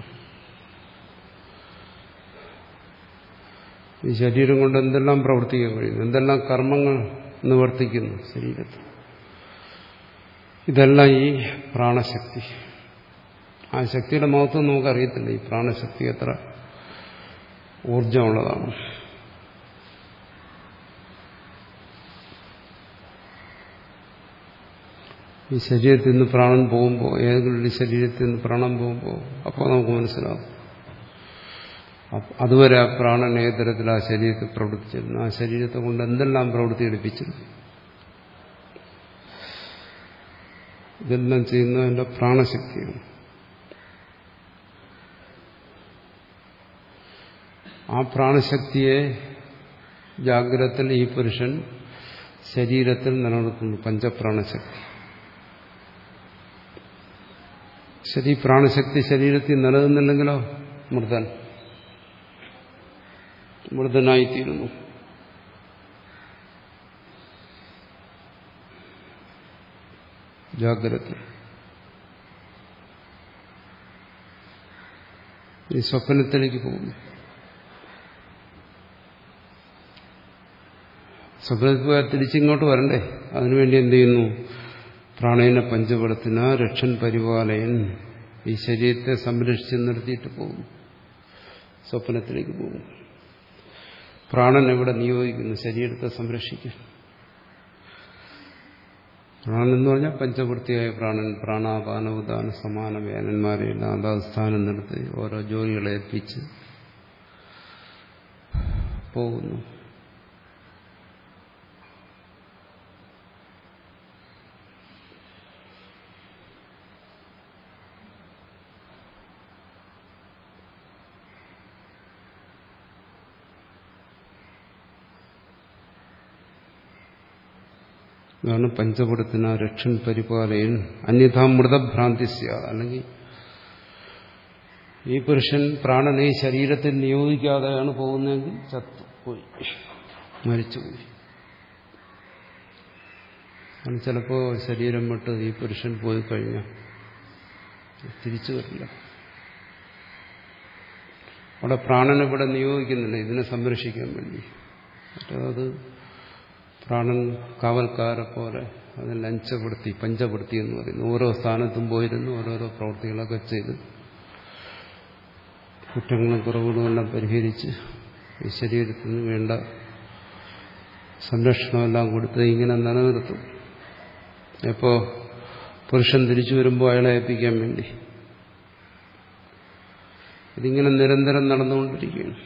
ഈ ശരീരം കൊണ്ട് എന്തെല്ലാം പ്രവർത്തിക്കാൻ കഴിയുന്നു, എന്തെല്ലാം കർമ്മങ്ങൾ നിവർത്തിക്കുന്നു ശരീരത്തിൽ. ഇതെല്ലാം ഈ പ്രാണശക്തി. ആ ശക്തിയുടെ മഹത്വം നമുക്കറിയത്തില്ല. ഈ പ്രാണശക്തി എത്ര ഊർജമുള്ളതാണ്. ഈ ശരീരത്തിൽ നിന്ന് പ്രാണൻ പോകുമ്പോൾ, ഏതെങ്കിലും ഒരു ശരീരത്തിൽ നിന്ന് പ്രാണൻ പോകുമ്പോൾ അപ്പോൾ നമുക്ക് മനസ്സിലാകും അതുവരെ ആ പ്രാണൻ ഏത് തരത്തിൽ ആ ശരീരത്തിൽ പ്രവർത്തിച്ചിരുന്നു, ആ ശരീരത്തെ കൊണ്ട് എന്തെല്ലാം പ്രവൃത്തി എടുപ്പിച്ചിരുന്നു. ഇതെല്ലാം ചെയ്യുന്നതിന്റെ പ്രാണശക്തിയാണ്. ആ പ്രാണശക്തിയെ ജാഗ്രതത്തിൽ ഈ പുരുഷൻ ശരീരത്തിൽ നിലനിർത്തുന്നു. പഞ്ചപ്രാണശക്തി. ശരി, പ്രാണശക്തി ശരീരത്തിൽ നിലനിന്നില്ലെങ്കിലോ മൃതൻ മൃതനായിത്തീരുന്നു. ജാഗ്രത. ഈ സ്വപ്നത്തിലേക്ക് പോകുന്നു. സ്വപ്നത്തിൽ പോയാൽ തിരിച്ചിങ്ങോട്ട് വരണ്ടേ? അതിനുവേണ്ടി എന്ത് ചെയ്യുന്നു? പ്രാണേന പഞ്ചപടത്തിന രക്ഷൻ പരിപാലയൻ, ഈ ശരീരത്തെ സംരക്ഷിച്ച് നിർത്തിയിട്ട് പോകും. സ്വപ്നത്തിലേക്ക് പോകും. പ്രാണൻ എവിടെ നിയോഗിക്കുന്നു? ശരീരത്തെ സംരക്ഷിക്കാൻ. പ്രാണൻ എന്ന് പറഞ്ഞാൽ പഞ്ചവൃത്തിയായ പ്രാണൻ. പ്രാണാപാന ഉദാന സമാന വേനന്മാരെയെല്ലാം അതാത് സ്ഥാനം നിർത്തി ഓരോ ജോലികളെ ഏൽപ്പിച്ച് പോകുന്നു. ഇതാണ് പഞ്ചപടത്തിന് രക്ഷൻ പരിപാലയൻ അന്യഥാ മൃതഭ്രാന്തി സ്യാ. അല്ലെങ്കിൽ ഈ പുരുഷൻ പ്രാണനെ ശരീരത്തിൽ നിയോഗിക്കാതെയാണ് പോകുന്നതെങ്കിൽ ചത്തുപോയി, മരിച്ചുപോയി. കാരണം ചിലപ്പോൾ ശരീരം വിട്ട് ഈ പുരുഷൻ പോയി കഴിഞ്ഞാൽ തിരിച്ചു വരില്ല. അവിടെ പ്രാണനെ ഇവിടെ നിയോഗിക്കുന്നില്ല ഇതിനെ സംരക്ഷിക്കാൻ വേണ്ടി. മറ്റേത് പ്രാണൻ കാവൽക്കാരെ പോലെ അതിൽ അഞ്ചപ്പെടുത്തി പഞ്ചപ്പെടുത്തി എന്ന് പറയുന്നു. ഓരോ സ്ഥാനത്തും പോയിരുന്നു ഓരോരോ പ്രവൃത്തികളൊക്കെ ചെയ്ത് കുറ്റങ്ങളും കുറവുകളും എല്ലാം പരിഹരിച്ച് ഈ ശരീരത്തിന് വേണ്ട സംരക്ഷണമെല്ലാം കൊടുത്ത് ഇങ്ങനെ നിലനിർത്തും. എപ്പോൾ പുരുഷൻ തിരിച്ചു വരുമ്പോൾ അയാളെ ഏൽപ്പിക്കാൻ വേണ്ടി. ഇതിങ്ങനെ നിരന്തരം നടന്നുകൊണ്ടിരിക്കുകയാണ്.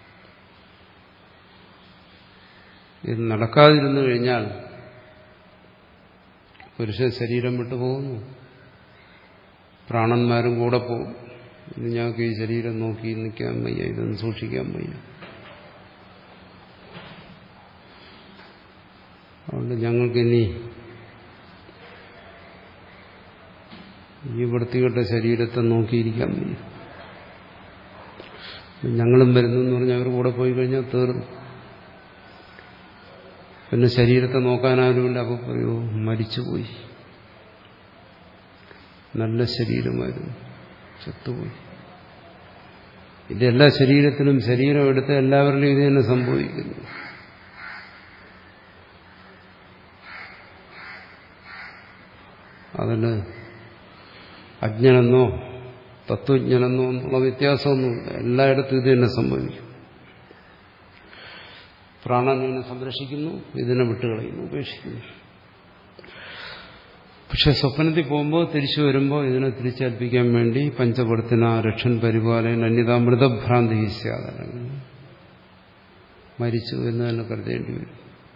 ഇത് നടക്കാതിരുന്നു കഴിഞ്ഞാൽ പുരുഷൻ ശരീരം വിട്ടുപോകുന്നു, പ്രാണന്മാരും കൂടെ പോകും. ഇത് ഞങ്ങൾക്ക് ഈ ശരീരം നോക്കി നിൽക്കാൻ വയ്യ, ഇതൊന്നും സൂക്ഷിക്കാൻ വയ്യ, അതുകൊണ്ട് ഞങ്ങൾക്കിനി ഈ വൃത്തികെട്ട ശരീരത്തെ നോക്കിയിരിക്കാൻ വയ്യ, ഞങ്ങളും വരുന്നു എന്ന് പറഞ്ഞാൽ അവർ കൂടെ പോയി കഴിഞ്ഞാൽ തീർന്നു. പിന്നെ ശരീരത്തെ നോക്കാനാരുമില്ല. അപ്പോൾ പറയൂ മരിച്ചുപോയി, നല്ല ശരീരമായിരുന്നു, ചത്തുപോയി. ഇതെല്ലാ ശരീരത്തിലും ശരീരം എടുത്ത് എല്ലാവരിലും ഇത് തന്നെ സംഭവിക്കുന്നു. അതിന് അജ്ഞനെന്നോ തത്വജ്ഞനെന്നോ എന്നുള്ള വ്യത്യാസമൊന്നുമില്ല. എല്ലായിടത്തും ഇത് തന്നെ സംഭവിക്കും. പ്രാണനെ സംരക്ഷിക്കുന്നു, ഇതിനെ വിട്ടുകളയുന്നു, ഉപേക്ഷിക്കുന്നു. പക്ഷെ സ്വപ്നത്തിൽ പോകുമ്പോൾ തിരിച്ചു വരുമ്പോൾ ഇതിനെ തിരിച്ചേൽപ്പിക്കാൻ വേണ്ടി പഞ്ചപടത്തിന് രക്ഷൻ പരിപാലന അന്യതാ മൃതഭ്രാന്തി സ്യാദ്, മരിച്ചു എന്ന് തന്നെ കരുതേണ്ടി വരും.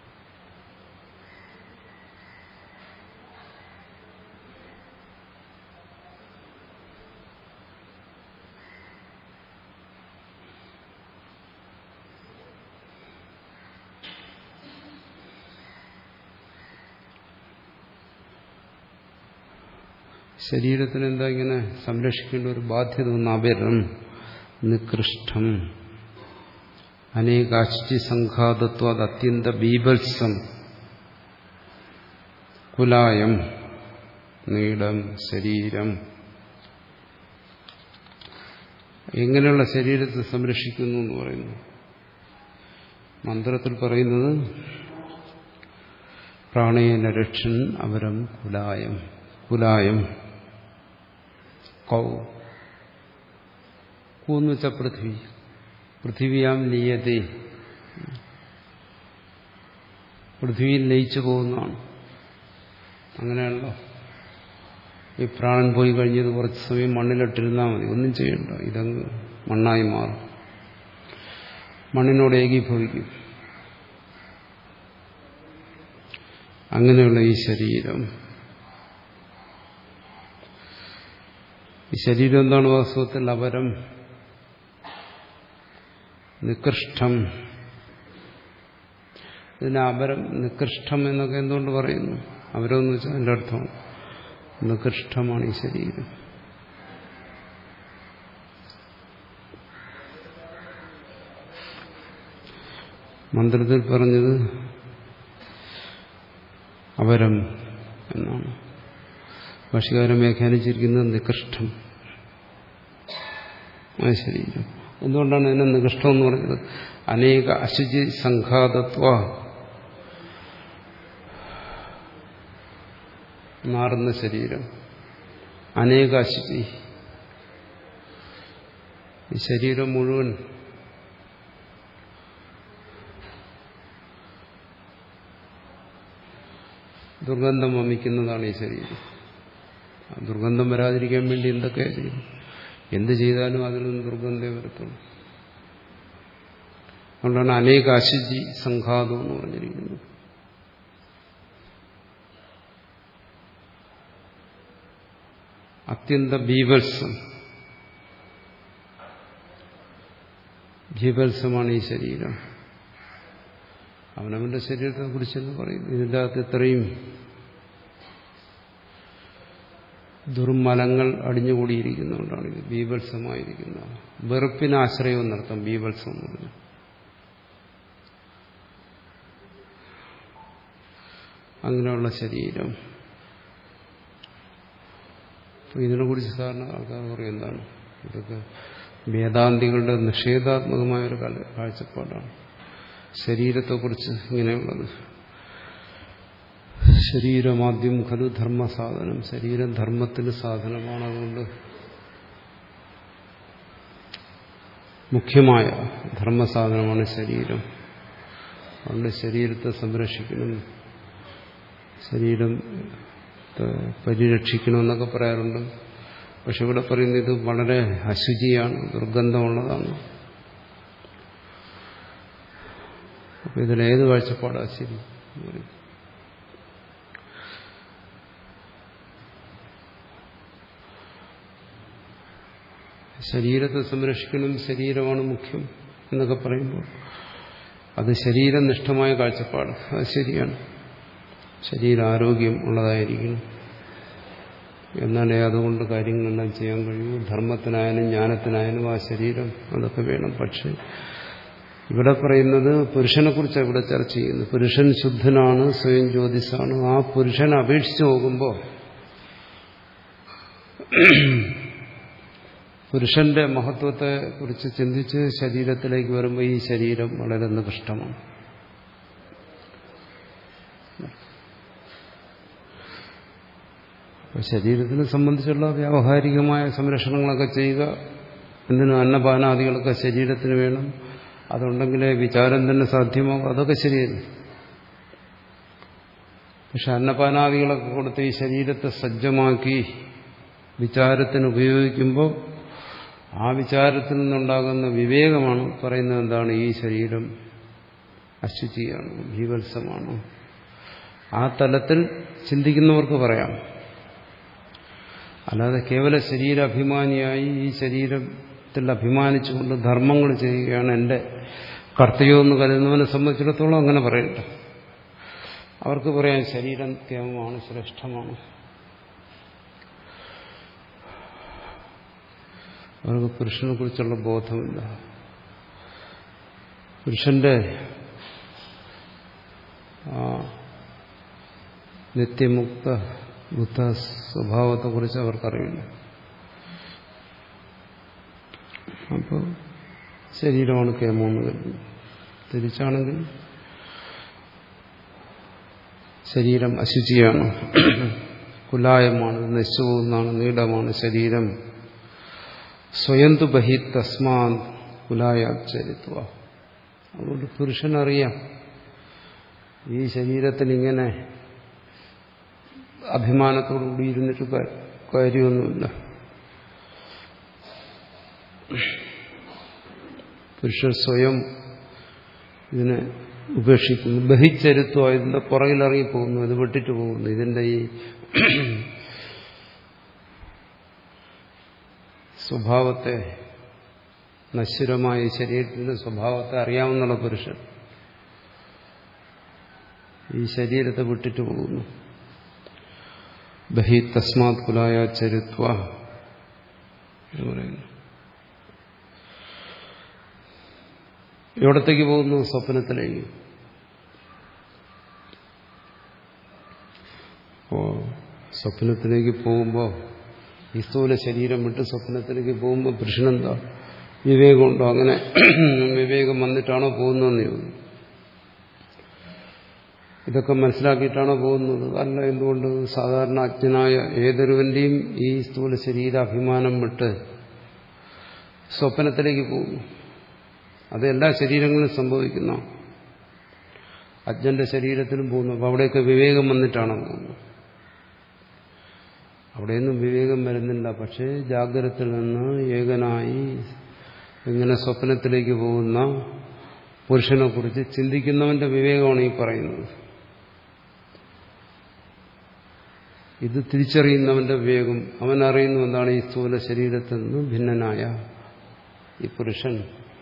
ശരീരത്തിന് എന്താ ഇങ്ങനെ സംരക്ഷിക്കേണ്ട ഒരു ബാധ്യത ഒന്ന് അപരം നികൃഷ്ടം അനേകാശ്ചി സംഘാതത്വം അത് അത്യന്ത ബീഭത്സം കുലായം നീളം, ശരീരം. എങ്ങനെയുള്ള ശരീരത്തെ സംരക്ഷിക്കുന്നു എന്ന് പറയുന്നു. മന്ത്രത്തിൽ പറയുന്നത് പ്രാണേന രക്ഷൻ അവരം കുലായം. കുലായം കൗ കൂന്ന് വെച്ച പൃഥ്വി, പൃഥിവിയാം ലീയതേ, പൃഥ്വിയിൽ ലയിച്ചു പോകുന്നതാണ്. അങ്ങനെയാണല്ലോ. ഈ പ്രാണൻ പോയി കഴിഞ്ഞത് കുറച്ച് സമയം മണ്ണിലിട്ടിരുന്നാൽ മതി, ഒന്നും ചെയ്യണ്ട, ഇതങ്ങ് മണ്ണായി മാറും, മണ്ണിനോട് ഏകീഭവിക്കും. അങ്ങനെയുള്ള ഈ ശരീരം, ഈ ശരീരം എന്താണ് വാസ്തവത്തിൽ? അപരം, നികൃഷ്ടം. ഇതിന് അപരം, നികൃഷ്ടം എന്നൊക്കെ എന്തുകൊണ്ട് പറയുന്നു? അപരം എന്ന് വെച്ചാൽ അതിൻ്റെ അർത്ഥം നികൃഷ്ടമാണ് ഈ ശരീരം. മന്ത്രത്തിൽ പറഞ്ഞത് അപരം എന്നാണ്. ഭാഷ്യകാരൻ വ്യാഖ്യാനിച്ചിരിക്കുന്നത് നികൃഷ്ടം ആ ശരീരം. എന്തുകൊണ്ടാണ് ഇതിനെ നികൃഷ്ടം എന്ന് പറയുന്നത്? അനേക അശുചി സംഘാതത്വ, മാറുന്ന ശരീരം, അനേക അശുചി. ഈ ശരീരം മുഴുവൻ ദുർഗന്ധം വമിക്കുന്നതാണ് ഈ ശരീരം. ദുർഗന്ധം വരാതിരിക്കാൻ വേണ്ടി എന്തൊക്കെ ചെയ്യും? എന്ത് ചെയ്താലും അതിൽ നിന്ന് ദുർഗന്ധം വരത്തുള്ളൂ. അതുകൊണ്ടാണ് അനേക അശുചി സംഘാതം എന്ന് പറഞ്ഞിരിക്കുന്നത്. അത്യന്ത ബീഭത്സം, ബീഭത്സമാണ് ഈ ശരീരം. അവനവന്റെ ശരീരത്തെ കുറിച്ചെന്ന് പറയും. ഇതിൻ്റെ അകത്ത് ഇത്രയും ദുർമലങ്ങൾ അടിഞ്ഞുകൂടിയിരിക്കുന്നതുകൊണ്ടാണ് ഇത് ബീഭത്സമായിരിക്കുന്നത്. വെറുപ്പിന് ആശ്രയം എന്നർത്ഥം ബീഭത്സം എന്ന് പറഞ്ഞു. അങ്ങനെയുള്ള ശരീരം. ഇതിനെക്കുറിച്ച് സാധാരണ ആൾക്കാർ പറയും എന്താണ് ഇതൊക്കെ വേദാന്തികളുടെ നിഷേധാത്മകമായ ഒരു കാഴ്ചപ്പാടാണ് ശരീരത്തെക്കുറിച്ച് ഇങ്ങനെയുള്ളത്. ശരീരമാദ്യം ഖലു ധർമ്മ സാധനം, ശരീരം ധർമ്മത്തിന് സാധനമാണ്. അതുകൊണ്ട് മുഖ്യമായ ധർമ്മസാധനമാണ് ശരീരം. അതുകൊണ്ട് ശരീരത്തെ സംരക്ഷിക്കണം, ശരീരത്തെ പരിരക്ഷിക്കണമെന്നൊക്കെ പറയാറുണ്ട്. പക്ഷെ ഇവിടെ പറയുന്നത് ഇത് വളരെ അശുചിയാണ്, ദുർഗന്ധമുള്ളതാണ്. അപ്പൊ ഇതിലേത് കാഴ്ചപ്പാടാ ശരി? ശരീരത്തെ സംരക്ഷിക്കണം, ശരീരമാണ് മുഖ്യം എന്നൊക്കെ പറയുമ്പോൾ അത് ശരീരനിഷ്ഠമായ കാഴ്ചപ്പാട്. അത് ശരിയാണ്. ശരീരാരോഗ്യം ഉള്ളതായിരിക്കണം, എന്നാലേ അതുകൊണ്ട് കാര്യങ്ങളെല്ലാം ചെയ്യാൻ കഴിയൂ. ധർമ്മത്തിനായാലും ജ്ഞാനത്തിനായാലും ആ ശരീരം അതൊക്കെ വേണം. പക്ഷെ ഇവിടെ പറയുന്നത് പുരുഷനെക്കുറിച്ചാണ് ഇവിടെ ചർച്ച ചെയ്യുന്നത്. പുരുഷൻ ശുദ്ധനാണ്, സ്വയം ജ്യോതിസാണ്. ആ പുരുഷനെ അപേക്ഷിച്ച് നോക്കുമ്പോൾ പുരുഷന്റെ മഹത്വത്തെ കുറിച്ച് ചിന്തിച്ച് ശരീരത്തിലേക്ക് വരുമ്പോൾ ഈ ശരീരം വളരെ നികൃഷ്ടമാണ്. ശരീരത്തിനെ സംബന്ധിച്ചുള്ള വ്യാവഹാരികമായ സംരക്ഷണങ്ങളൊക്കെ ചെയ്യുക. എന്തിനും അന്നപാനാദികളൊക്കെ ശരീരത്തിന് വേണം. അതുണ്ടെങ്കിലേ വിചാരം തന്നെ സാധ്യമാകും. അതൊക്കെ ശരിയല്ല. പക്ഷെ അന്നപാനാദികളൊക്കെ കൊടുത്ത് ഈ ശരീരത്തെ സജ്ജമാക്കി വിചാരത്തിന് ഉപയോഗിക്കുമ്പോൾ ആ വിചാരത്തിൽ നിന്നുണ്ടാകുന്ന വിവേകമാണ് പറയുന്നത്. എന്താണ്? ഈ ശരീരം അശുചിയാണ്, ഭീവത്സമാണ്. ആ തലത്തിൽ ചിന്തിക്കുന്നവർക്ക് പറയാം. അല്ലാതെ കേവല ശരീരാഭിമാനിയായി ഈ ശരീരത്തിൽ അഭിമാനിച്ചുകൊണ്ട് ധർമ്മങ്ങൾ ചെയ്യുകയാണ് എൻ്റെ കർത്തവ്യമെന്ന് കരുതുന്നവനെ സംബന്ധിച്ചിടത്തോളം അങ്ങനെ പറയണ്ട. അവർക്ക് പറയാം ശരീരം കേമമാണ്, ശ്രേഷ്ഠമാണ്. അവർക്ക് പുരുഷനെ കുറിച്ചുള്ള ബോധമില്ല. പുരുഷന്റെ നിത്യമുക്ത ബുദ്ധ സ്വഭാവത്തെക്കുറിച്ച് അവർക്കറിയില്ല. അപ്പോൾ ശരീരമാണ് കേമമെന്ന് കരുതുന്നു. തിരിച്ചാണെങ്കിൽ ശരീരം അശുചിയാണ്, കുലായമാണ്, നശിച്ചു പോകുന്നതാണ്, നീളമാണ് ശരീരം. സ്വയം തു ബഹി തസ്മാ കുലായാചരിത്വ. അതുകൊണ്ട് പുരുഷനറിയാം ഈ ശരീരത്തിനിങ്ങനെ അഭിമാനത്തോടുകൂടി ഇരുന്നിട്ട് കാര്യമൊന്നുമില്ല. പുരുഷൻ സ്വയം ഇതിനെ ഉപേക്ഷിക്കുന്നു. ബഹിച്ചരുത്വം, ഇതിന്റെ പുറകിലിറങ്ങിപ്പോകുന്നു, ഇത് വിട്ടിട്ട് പോകുന്നു. ഇതിന്റെ ഈ സ്വഭാവത്തെ, നശ്വരമായ ശരീരത്തിന്റെ സ്വഭാവത്തെ അറിയാവുന്നുള്ള പുരുഷൻ ഈ ശരീരത്തെ വിട്ടിട്ട് പോകുന്നു. ബഹി തസ്മാത് കുലായ ചരുത്വ എന്ന് പറയുന്നു. എവിടത്തേക്ക് പോകുന്നു? സ്വപ്നത്തിലേക്ക്. അപ്പോ സ്വപ്നത്തിലേക്ക് പോകുമ്പോൾ ഈ സ്ഥൂല ശരീരം വിട്ട് സ്വപ്നത്തിലേക്ക് പോകുമ്പോൾ പുരുഷനെന്താ വിവേകമുണ്ടോ? അങ്ങനെ വിവേകം വന്നിട്ടാണോ പോകുന്നതെന്ന് ചോദിക്കും. ഇതൊക്കെ മനസ്സിലാക്കിയിട്ടാണോ പോകുന്നത്? അല്ല. എന്തുകൊണ്ട്? സാധാരണ അജ്ഞനായ ഏതൊരുവന്റെയും ഈ സ്ഥൂല ശരീരാഭിമാനം വിട്ട് സ്വപ്നത്തിലേക്ക് പോകുന്നു. അത് എല്ലാ ശരീരങ്ങളിലും സംഭവിക്കുന്ന, അജ്ഞന്റെ ശരീരത്തിലും പോകുന്നു. അപ്പോൾ അവിടെയൊക്കെ വിവേകം വന്നിട്ടാണ് പോകുന്നത്. അവിടെയൊന്നും വിവേകം വരുന്നില്ല. പക്ഷേ ജാഗ്രതത്തിൽ നിന്ന് ഏകനായി ഇങ്ങനെ സ്വപ്നത്തിലേക്ക് പോകുന്ന പുരുഷനെ കുറിച്ച് ചിന്തിക്കുന്നവന്റെ വിവേകമാണ് ഈ പറയുന്നത്. ഇത് തിരിച്ചറിയുന്നവന്റെ വിവേകം. അവൻ അറിയുന്നു എന്താണ് ഈ സ്ഥൂല ശരീരത്തിൽ നിന്ന് ഭിന്നനായ ഈ പുരുഷൻ.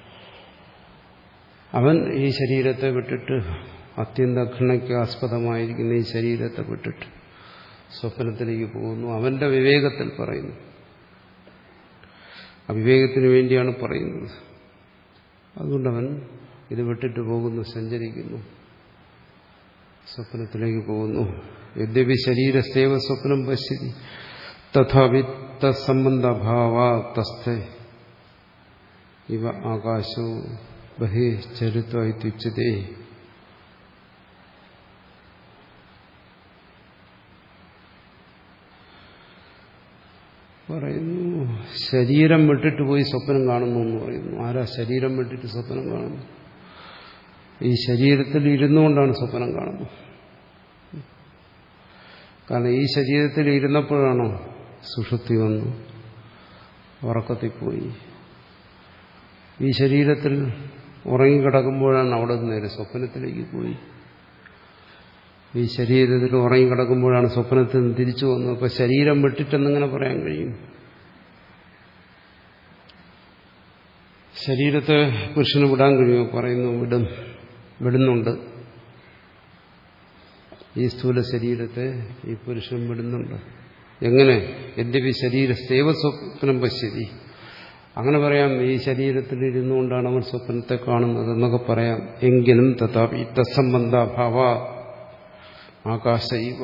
അവൻ ഈ ശരീരത്തെ വിട്ടിട്ട്, അത്യന്ത ഘൃണയ്ക്ക് ആസ്പദമായിരിക്കുന്ന ഈ ശരീരത്തെ വിട്ടിട്ട് സ്വപ്നത്തിലേക്ക് പോകുന്നു. അവന്റെ വിവേകത്തിൽ പറയുന്നു. ആ വിവേകത്തിന് വേണ്ടിയാണ് പറയുന്നത്. അതുകൊണ്ടവൻ ഇത് വിട്ടിട്ട് പോകുന്നു, സഞ്ചരിക്കുന്നു, സ്വപ്നത്തിലേക്ക് പോകുന്നു. യദ്യപി ശരീരസ്തേവ സ്വപ്നം പശ്യതി തഥാപി തത്സംബന്ധഭാവ തസ്ഥ ഇവ ആകാശോ ബഹി ചരിത്വ ഇത്യുച്യതേ. പറയുന്നു ശരീരം വിട്ടിട്ട് പോയി സ്വപ്നം കാണുന്നു എന്ന് പറയുന്നു. ആരാ ശരീരം വിട്ടിട്ട് സ്വപ്നം കാണുന്നു? ഈ ശരീരത്തിൽ ഇരുന്നുകൊണ്ടാണ് സ്വപ്നം കാണുന്നത്. കാരണം ഈ ശരീരത്തിൽ ഇരുന്നപ്പോഴാണോ സുഷുപ്തി വന്നു, ഉറക്കത്തിൽ പോയി. ഈ ശരീരത്തിൽ ഉറങ്ങിക്കിടക്കുമ്പോഴാണ് അവിടെ നേരെ സ്വപ്നത്തിലേക്ക് പോയി. ഈ ശരീരത്തിൽ ഉറങ്ങിക്കിടക്കുമ്പോഴാണ് സ്വപ്നത്തിൽ നിന്ന് തിരിച്ചു വന്നത്. അപ്പൊ ശരീരം വിട്ടിട്ടെന്നിങ്ങനെ പറയാൻ കഴിയും? ശരീരത്തെ പുരുഷന് വിടാൻ കഴിയുമോ? പറയുന്നു വിടും, വിടുന്നുണ്ട്. ഈ സ്ഥൂല ശരീരത്തെ ഈ പുരുഷൻ വിടുന്നുണ്ട്. എങ്ങനെ? യദ്യപി ശരീരസ്തേവ സ്വപ്നം പശ്യതി. അങ്ങനെ പറയാം. ഈ ശരീരത്തിൽ ഇരുന്നുകൊണ്ടാണ് അവൻ സ്വപ്നത്തെ കാണുന്നത് എന്നൊക്കെ പറയാം. എങ്കിലും തഥാപി തത്സംബന്ധഭാവ ആകാശൈവ.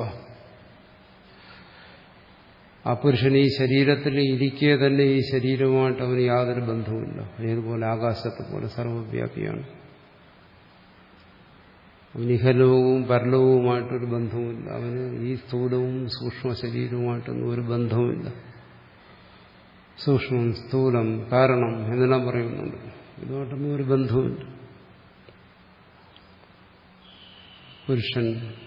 ആ പുരുഷൻ ഈ ശരീരത്തിൽ ഇരിക്കെ തന്നെ ഈ ശരീരവുമായിട്ട് അവന് യാതൊരു ബന്ധവുമില്ല. ഏതുപോലെ ആകാശത്തെ പോലെ സർവവ്യാപിയാണ്. അവന് ഇഹലോകവും പരലോകവുമായിട്ടൊരു ബന്ധവുമില്ല. അവന് ഈ സ്ഥൂലവും സൂക്ഷ്മ ശരീരവുമായിട്ടൊന്നും ഒരു ബന്ധവുമില്ല. സൂക്ഷ്മം, സ്ഥൂലം, കാരണം എന്നെല്ലാം പറയുന്നുണ്ട്. ഇതുമായിട്ടൊന്നും ഒരു ബന്ധവുമില്ല. പുരുഷൻ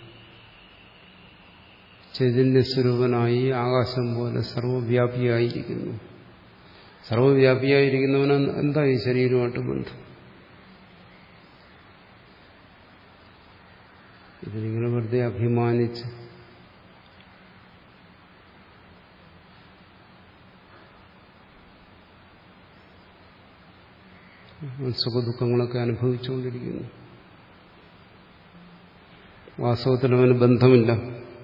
ചൈതന്യസ്വരൂപനായി ആകാശം പോലെ സർവവ്യാപിയായിരിക്കുന്നു. സർവവ്യാപിയായിരിക്കുന്നവന് എന്താ ഈ ശരീരമായിട്ട് ബന്ധം? ഇതിനിങ്ങനെ വെറുതെ അഭിമാനിച്ച് സുഖദുഃഖങ്ങളൊക്കെ അനുഭവിച്ചുകൊണ്ടിരിക്കുന്നു. വാസ്തവത്തിൽ അവന് ബന്ധമില്ല.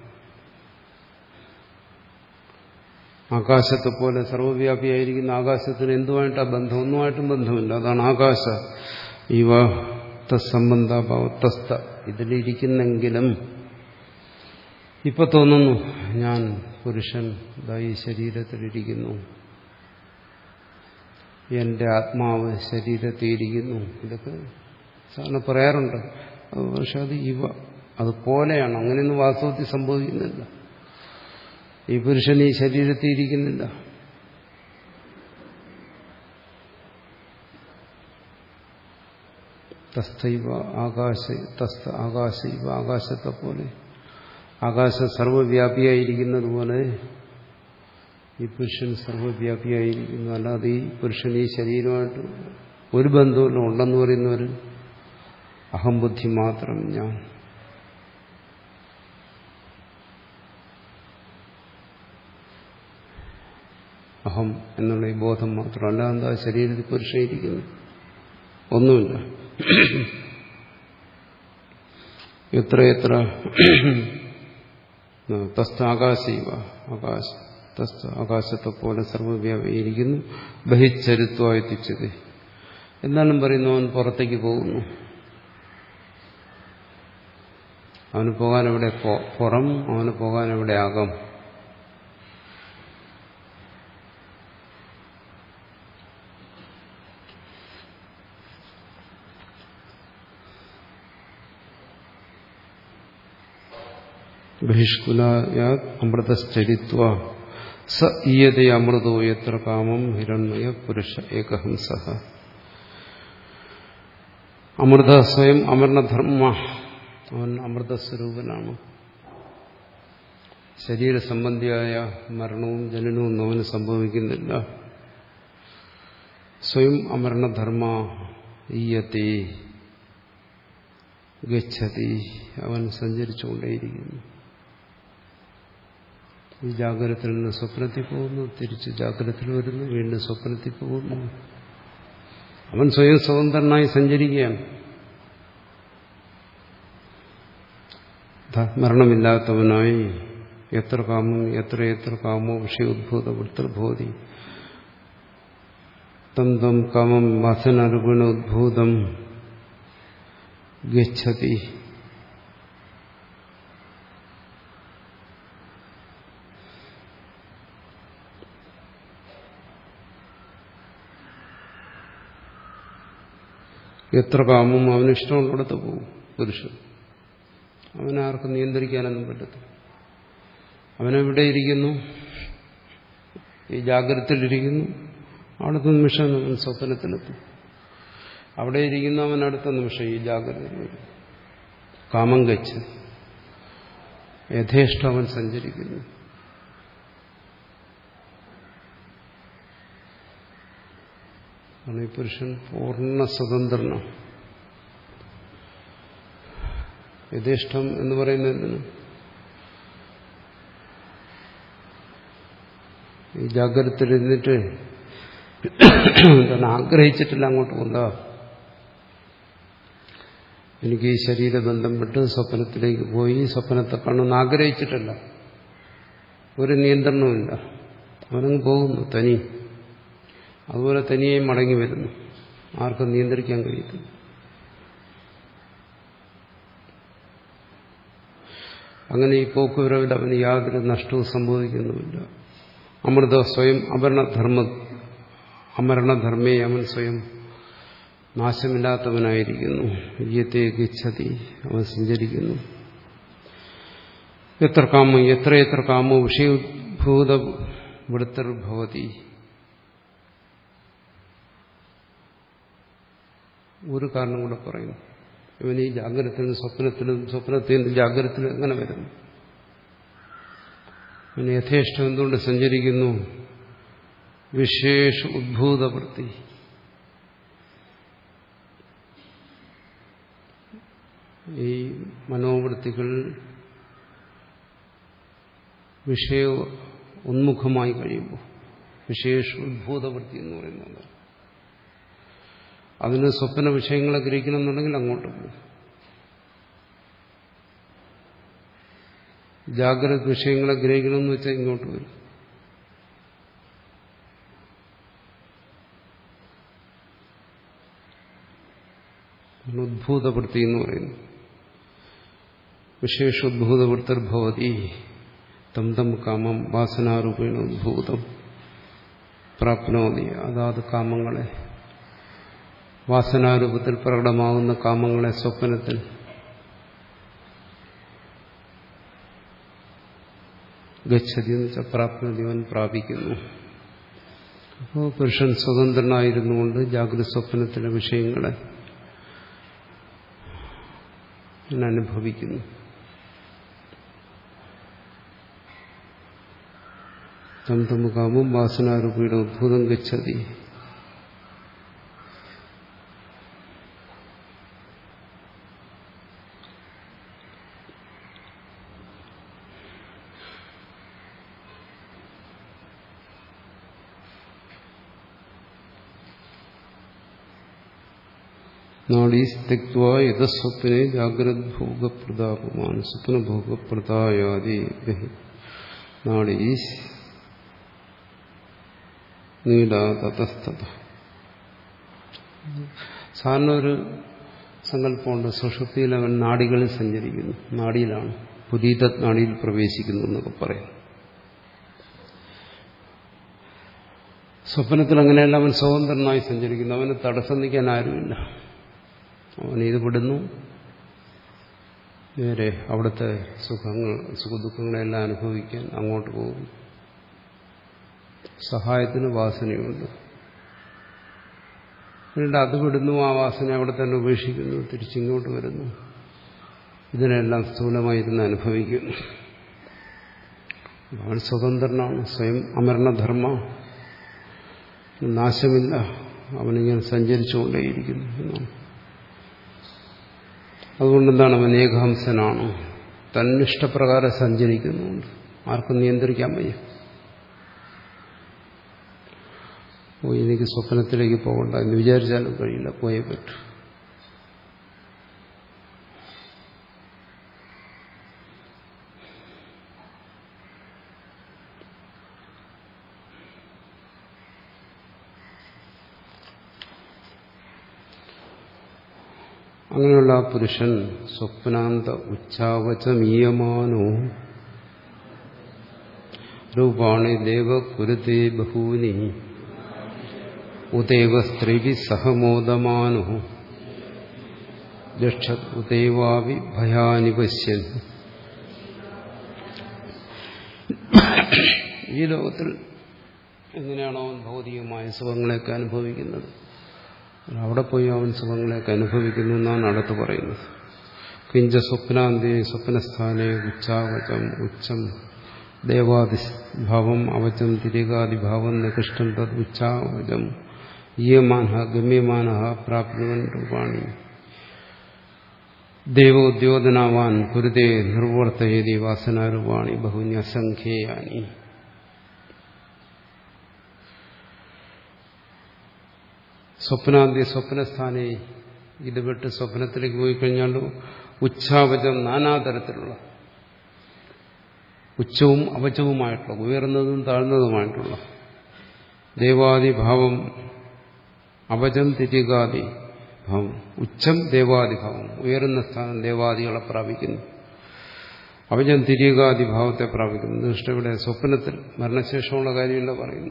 ആകാശത്തെ പോലെ സർവവ്യാപിയായിരിക്കുന്ന ആകാശത്തിന് എന്തുമായിട്ടാ ബന്ധം? ഒന്നുമായിട്ടും ബന്ധമില്ല. അതാണ് ആകാശ ഇവ തത്സംബന്ധ തസ്ത. ഇതിലിരിക്കുന്നെങ്കിലും ഇപ്പൊ തോന്നുന്നു ഞാൻ പുരുഷൻ ഈ ശരീരത്തിലിരിക്കുന്നു, എന്റെ ആത്മാവ് ശരീരത്തിലിരിക്കുന്നു, ഇതൊക്കെ സാധാരണ പറയാറുണ്ട്. പക്ഷെ അത് ഇവ അതുപോലെയാണ്, അങ്ങനെയൊന്നും വാസ്തവത്തിൽ സംഭവിക്കുന്നില്ല. ഈ പുരുഷൻ ഈ ശരീരത്തിൽ ഇരിക്കുന്നില്ല. തസ്ഥൈവ ആകാശ തസ്ഥ ആകാശൈവ ആകാശത്തെ പോലെ, ആകാശം സർവവ്യാപിയായിരിക്കുന്നത് പോലെ ഈ പുരുഷൻ സർവവ്യാപിയായിരിക്കുന്നു. അല്ലാതെ ഈ പുരുഷൻ ഈ ശരീരമായിട്ട് ഒരു ബന്ധവും ഉണ്ടെന്ന് പറയുന്ന ഒരു അഹംബുദ്ധി മാത്രം, ഞാൻ. അഹം എന്നുള്ള ഈ ബോധം മാത്രം. അല്ലാതെ എന്താ ശരീരത്തിൽ പുരുഷൻ ഇരിക്കുന്നു? ഒന്നുമില്ല. എത്രയെത്ര തസ്ഥ ആകാശൈവ ആകാശ തസ്ഥ ആകാശത്തെ പോലെ സർവവ്യാപിയിരിക്കുന്നു. ബഹിച്ചരുത്വമായി തിച്ചത് എന്നാലും പറയുന്നു അവൻ പുറത്തേക്ക് പോകുന്നു. അവന് പോകാൻ എവിടെ പുറം, അവന് പോകാൻ എവിടെ അകം. ബഹിഷ്കുലായാ അമൃതശ്ചരിത്വ സ ഈയതേ അമൃതോ യത്ര കാമം ഹിരണ്മയ പുരുഷ ഏകഹംസ. അമൃത സ്വയം അമരണധർമ്മ, അവൻ അമൃതസ്വരൂപനാണ്. ശരീരസംബന്ധിയായ മരണവും ജനനവും അവന് സംഭവിക്കുന്നില്ല. സ്വയം അമരണധർമ്മ ഈയത്തെ ഗച്ഛതി, അവൻ സഞ്ചരിച്ചുകൊണ്ടേയിരിക്കുന്നു. ഈ ജാഗ്രതത്തിൽ നിന്ന് സ്വപ്നത്തിൽ പോകുന്നു, തിരിച്ച് ജാഗ്രതത്തിൽ വരുന്നു, വീണ്ടും സ്വപ്നത്തിൽ പോകുന്നു. അവൻ സ്വയം സ്വതന്ത്രനായി സഞ്ചരിക്കുകയാണ്. മരണമില്ലാത്തവനായി എത്ര കാമം എത്ര എത്ര കാമോ വിഷയോദ്ഭൂത വൃത്തിർഭൂതി തം തം കാമം വാസനരുഗുണ ഉദ്ഭൂതം ഗച്ഛതി. എത്ര കാമം അവനിഷ്ടമുള്ളിടത്ത് പോകും പുരുഷൻ. അവനാർക്കും നിയന്ത്രിക്കാനൊന്നും പറ്റത്തില്ല. അവനെവിടെ ഇരിക്കുന്നു? ഈ ജാഗ്രതയിലിരിക്കുന്നു. അടുത്ത നിമിഷം അവൻ സ്വപ്നത്തിലെത്തും. അവിടെ ഇരിക്കുന്ന അവൻ അടുത്ത നിമിഷം ഈ ജാഗ്രതയിൽ വരും. കാമം ഗച്ഛ, യഥേഷ്ടം അവൻ സഞ്ചരിക്കുന്നു. ഈ പുരുഷൻ പൂർണ്ണ സ്വതന്ത്രനാണ്. യഥേഷ്ടം എന്ന് പറയുന്നതിന് ഈ ജാഗ്രതയിലിരുന്നിട്ട് തന്നെ ആഗ്രഹിച്ചിട്ടില്ല അങ്ങോട്ട് കൊണ്ടാ. എനിക്ക് ഈ ശരീരബന്ധം വിട്ട് സ്വപ്നത്തിലേക്ക് പോയി സ്വപ്നത്തെ കാണുമെന്ന് ആഗ്രഹിച്ചിട്ടില്ല. ഒരു നിയന്ത്രണവുമില്ല. അവനങ്ങ് പോകുന്നു തനി. അതുപോലെ തനിയെ മടങ്ങി വരുന്നു. ആർക്കും നിയന്ത്രിക്കാൻ കഴിയത്തില്ല. അങ്ങനെ ഈ പോക്കുവരവിൽ അവന് യാതൊരു നഷ്ടവും സംഭവിക്കുന്നുമില്ല. അമൃത സ്വയം അമരണധർമ്മ അമരണധർമ്മേ, അവൻ സ്വയം നാശമില്ലാത്തവനായിരിക്കുന്നു. യത്തെ ഗച്ഛതി, അവൻ സഞ്ചരിക്കുന്നു. എത്ര കാമോ എത്ര എത്ര കാമോ വിഷയഭൂത വൃത്തിർഭവതി. ഒരു കാരണം കൂടെ പറയുന്നു. ഇവൻ ഈ ജാഗ്രതത്തിലും സ്വപ്നത്തിലും സ്വപ്നത്തിൽ നിന്ന് ജാഗ്രതത്തിലും എങ്ങനെ വരുന്നു? ഇവന് യഥേഷ്ടം എന്തുകൊണ്ട് സഞ്ചരിക്കുന്നു? വിശേഷ ഉദ്ഭൂതവൃത്തി. ഈ മനോവൃത്തികൾ വിഷയ ഉന്മുഖമായി കഴിയുമ്പോൾ വിശേഷ ഉദ്ഭൂതവൃത്തി എന്ന് പറയുന്നത്, അതിന് സ്വപ്ന വിഷയങ്ങളെ ഗ്രഹിക്കണമെന്നുണ്ടെങ്കിൽ അങ്ങോട്ട് പോകും. ജാഗ്രത വിഷയങ്ങളെ ഗ്രഹിക്കണമെന്ന് വെച്ചാൽ ഇങ്ങോട്ട് വരും. ഉദ്ഭൂതവൃത്തി എന്ന് പറയുന്നു. വിശേഷോദ്ഭൂതവൃത്തിർഭവതി തം തം കാമം വാസനാരൂപേണ ഉദ്ഭൂതം പ്രാപ്നോതി. അതാത് കാമങ്ങളെ, വാസനാരൂപത്തിൽ പ്രകടമാകുന്ന കാമങ്ങളെ സ്വപ്നത്തിൽ ഗച്ഛതി എന്ന് വെച്ചാൽ പ്രാപ്നോതി, അവൻ പ്രാപിക്കുന്നു. അപ്പോൾ പുരുഷൻ സ്വതന്ത്രനായിരുന്നുകൊണ്ട് ജാഗ്രത സ്വപ്നത്തിലെ വിഷയങ്ങളെ അനുഭവിക്കുന്നു. തം തം കാമം വാസനാരൂപയുടെ ഉദ്ഭൂതം ഗച്ഛതി. നാഡീസ്ത്യക്വാ യഥസ്വപ്നെ ജാഗ്രദ്ഭോഗപ്രതാപമാൻ സ്വപ്നഭോഗപ്രദായാദി നാഡീസ് നീടാതസ്ഥത. സാധാരണ ഒരു സങ്കല്പമുണ്ട്, സുഷുപ്തിയിൽ അവൻ നാഡികളിൽ സഞ്ചരിക്കുന്നു, നാഡിയിലാണ്, പുരീത നാഡിയിൽ പ്രവേശിക്കുന്നു എന്നൊക്കെ പറയും. സ്വപ്നത്തിൽ അങ്ങനെയല്ല, അവൻ സ്വതന്ത്രനായി സഞ്ചരിക്കുന്നു, അവന് തടസ്സം നിൽക്കാൻ ആരുമില്ല. അവൻ ഇത് വിടുന്നു, നേരെ അവിടുത്തെ സുഖങ്ങൾ സുഖദുഃഖങ്ങളെല്ലാം അനുഭവിക്കാൻ അങ്ങോട്ട് പോകും. സഹായത്തിന് വാസനയുണ്ട്, പിന്നീട് അത് വിടുന്നു, ആ വാസന അവിടെ തന്നെ ഉപേക്ഷിക്കുന്നു, തിരിച്ചിങ്ങോട്ട് വരുന്നു. ഇതിനെല്ലാം സ്ഥൂലമായിരുന്ന് അനുഭവിക്കുന്നു. അവൻ സ്വതന്ത്രനാണ്, സ്വയം അമരണധർമ്മ, നാശമില്ല, അവനിങ്ങനെ സഞ്ചരിച്ചുകൊണ്ടേയിരിക്കുന്നു എന്നാണ്. അതുകൊണ്ടെന്താണ് അവൻ ഏകഹംസനാണ്, തന്നിഷ്ടപ്രകാരം സഞ്ചരിക്കുന്നുണ്ട്, ആർക്കും നിയന്ത്രിക്കാൻ വയ്യ. ഓ, എനിക്ക് സ്വപ്നത്തിലേക്ക് പോകണ്ട എന്ന് വിചാരിച്ചാലും കഴിയില്ല, പോയേ പറ്റൂ. അങ്ങനെയുള്ള ആ പുരുഷൻ സ്വപ്നാന്ത ഉച്ചാവചമീയമാനോ രൂപാണി ദേവ കുരുതേ ബഹൂനി ഉദേവ സ്ത്രീവി സഹമോദമാനോ ദക്ഷത് ഉദേവാവി ഭയാനി പശ്യൻ. ഈ ലോകത്തിൽ എങ്ങനെയാണോ അവൻ ഭൗതികമായ സുഖങ്ങളെയൊക്കെ അനുഭവിക്കുന്നത്, അവിടെ പോയി അവൻ സുഖങ്ങളെയൊക്കെ അനുഭവിക്കുന്നു എന്നാണ് അടുത്ത് പറയുന്നത്. കിഞ്ച സ്വപ്നാന്തേ സ്വപ്നസ്ഥാനേ ഉച്ചാവചം ഉച്ചം ദേവാദിഭാവം അവചം തിരികാദിഭാവം നികൃഷ്ടം തത് ഉച്ചാവചം ഈയമാന ഗമ്യമാന പ്രാപ്നുവൻ രൂപാണി ദേവോദ്യോതനാവാൻ കുരുതേ നിർവർത്തയതി വാസനാരൂപാണി ബഹുനി അസംഖ്യേയാനി. സ്വപ്നാന്തി സ്വപ്നസ്ഥാനെ, ഇത് വിട്ട് സ്വപ്നത്തിലേക്ക് പോയി കഴിഞ്ഞാൽ ഉച്ചാവചം നാനാതരത്തിലുള്ള ഉച്ചവും അവചവുമായിട്ടുള്ള ഉയർന്നതും താഴ്ന്നതുമായിട്ടുള്ള ദേവാദിഭാവം അവചം തിരികാദി ഭാവം, ഉച്ചം ദേവാദിഭാവം, ഉയരുന്ന സ്ഥാനം ദേവാദികളെ പ്രാപിക്കുന്നു, അവചം തിരികാദിഭാവത്തെ പ്രാപിക്കുന്നു. ദൃഷ്ടിയുടെ സ്വപ്നത്തിൽ മരണശേഷമുള്ള കാര്യമില്ല പറയുന്നു.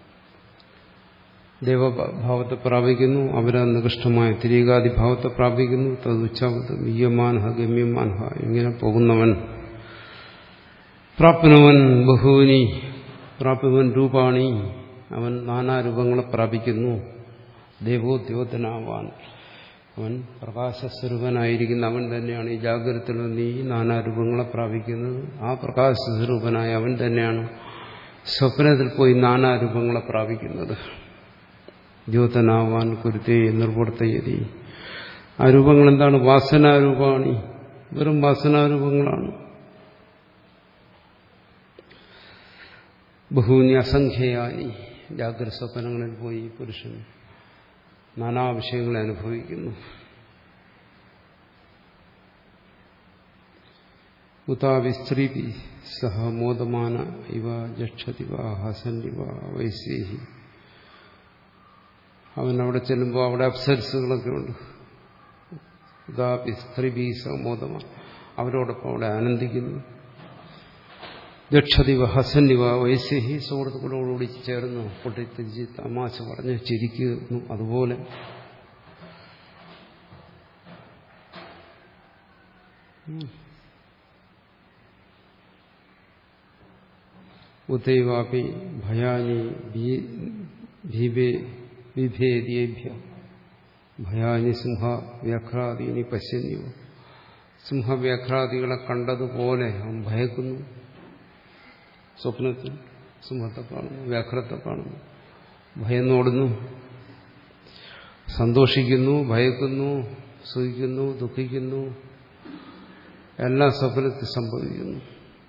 ദേവഭാവത്തെ പ്രാപിക്കുന്നു, അവരെ നികൃഷ്ടമായ തിരികാദിഭാവത്തെ പ്രാപിക്കുന്നു. തതുച്ചാവത് മീയമാൻഹ ഗമ്യമാൻഹ, ഇങ്ങനെ പോകുന്നവൻ പ്രാപ്നവൻ ബഹൂനി പ്രാപ്യവൻ രൂപാണി, അവൻ നാനാരൂപങ്ങളെ പ്രാപിക്കുന്നു. ദേവോദ്യോതനാവാൻ, അവൻ പ്രകാശസ്വരൂപനായിരിക്കുന്ന അവൻ തന്നെയാണ് ഈ ജാഗ്രതത്തിൽ നിന്ന് ഈ നാനാരൂപങ്ങളെ പ്രാപിക്കുന്നത്. ആ പ്രകാശസ്വരൂപനായ അവൻ തന്നെയാണ് സ്വപ്നത്തിൽ പോയി നാനാരൂപങ്ങളെ പ്രാപിക്കുന്നത്. ദ്യോതനാവാൻ കുരുത്തേ നിർവർത്തയതി. ആ രൂപങ്ങൾ എന്താണ്? വാസനാരൂപമാണ്, വെറും വാസനാരൂപങ്ങളാണ്. ബഹൂനി അസംഖ്യയാനി, ജാഗ്രത സ്വപ്നങ്ങളിൽ പോയി പുരുഷൻ നാനാ വിഷയങ്ങളെ അനുഭവിക്കുന്നു. ഉതാവി സ്ത്രീ സഹ മോദമാന ഇവ ജക്ഷതിവ ഹസന്നിവ വൈസേഹി. അവൻ അവിടെ ചെല്ലുമ്പോൾ അവിടെ അപ്സരസുകളൊക്കെ ഉണ്ട്. ഉതാപി സ്ത്രീ സഹ മോദമാന, അവരോടൊപ്പം അവിടെ ആനന്ദിക്കുന്നു. ദക്ഷതിവ ഹസന്നിവ വൈസ്യഹി സുഹൃത്തുക്കളോടുകൂടി ചേർന്ന് പൊട്ടിത്തിരിച്ച് തമാശ പറഞ്ഞ് ചിരിക്കുന്നു. അതുപോലെ ഉത്തൈവാപി ഭയാനി വിഭേദിയേഭ്യ ഭയാനി സിംഹ വ്യാഘ്രാദീനി പശ്യന്നിവ. സിംഹവ്യാഘ്രാദികളെ കണ്ടതുപോലെ അവൻ ഭയക്കുന്നു. സ്വപ്നത്തിൽ സിംഹത്തെ കാണുന്നു, വ്യാഘ്രത്തെ കാണുന്നു, ഭയന്നോടുന്നു, സന്തോഷിക്കുന്നു, ഭയക്കുന്നു, സുഖിക്കുന്നു, ദുഃഖിക്കുന്നു, എല്ലാം സ്വപ്നത്തിൽ സംഭവിക്കുന്നു.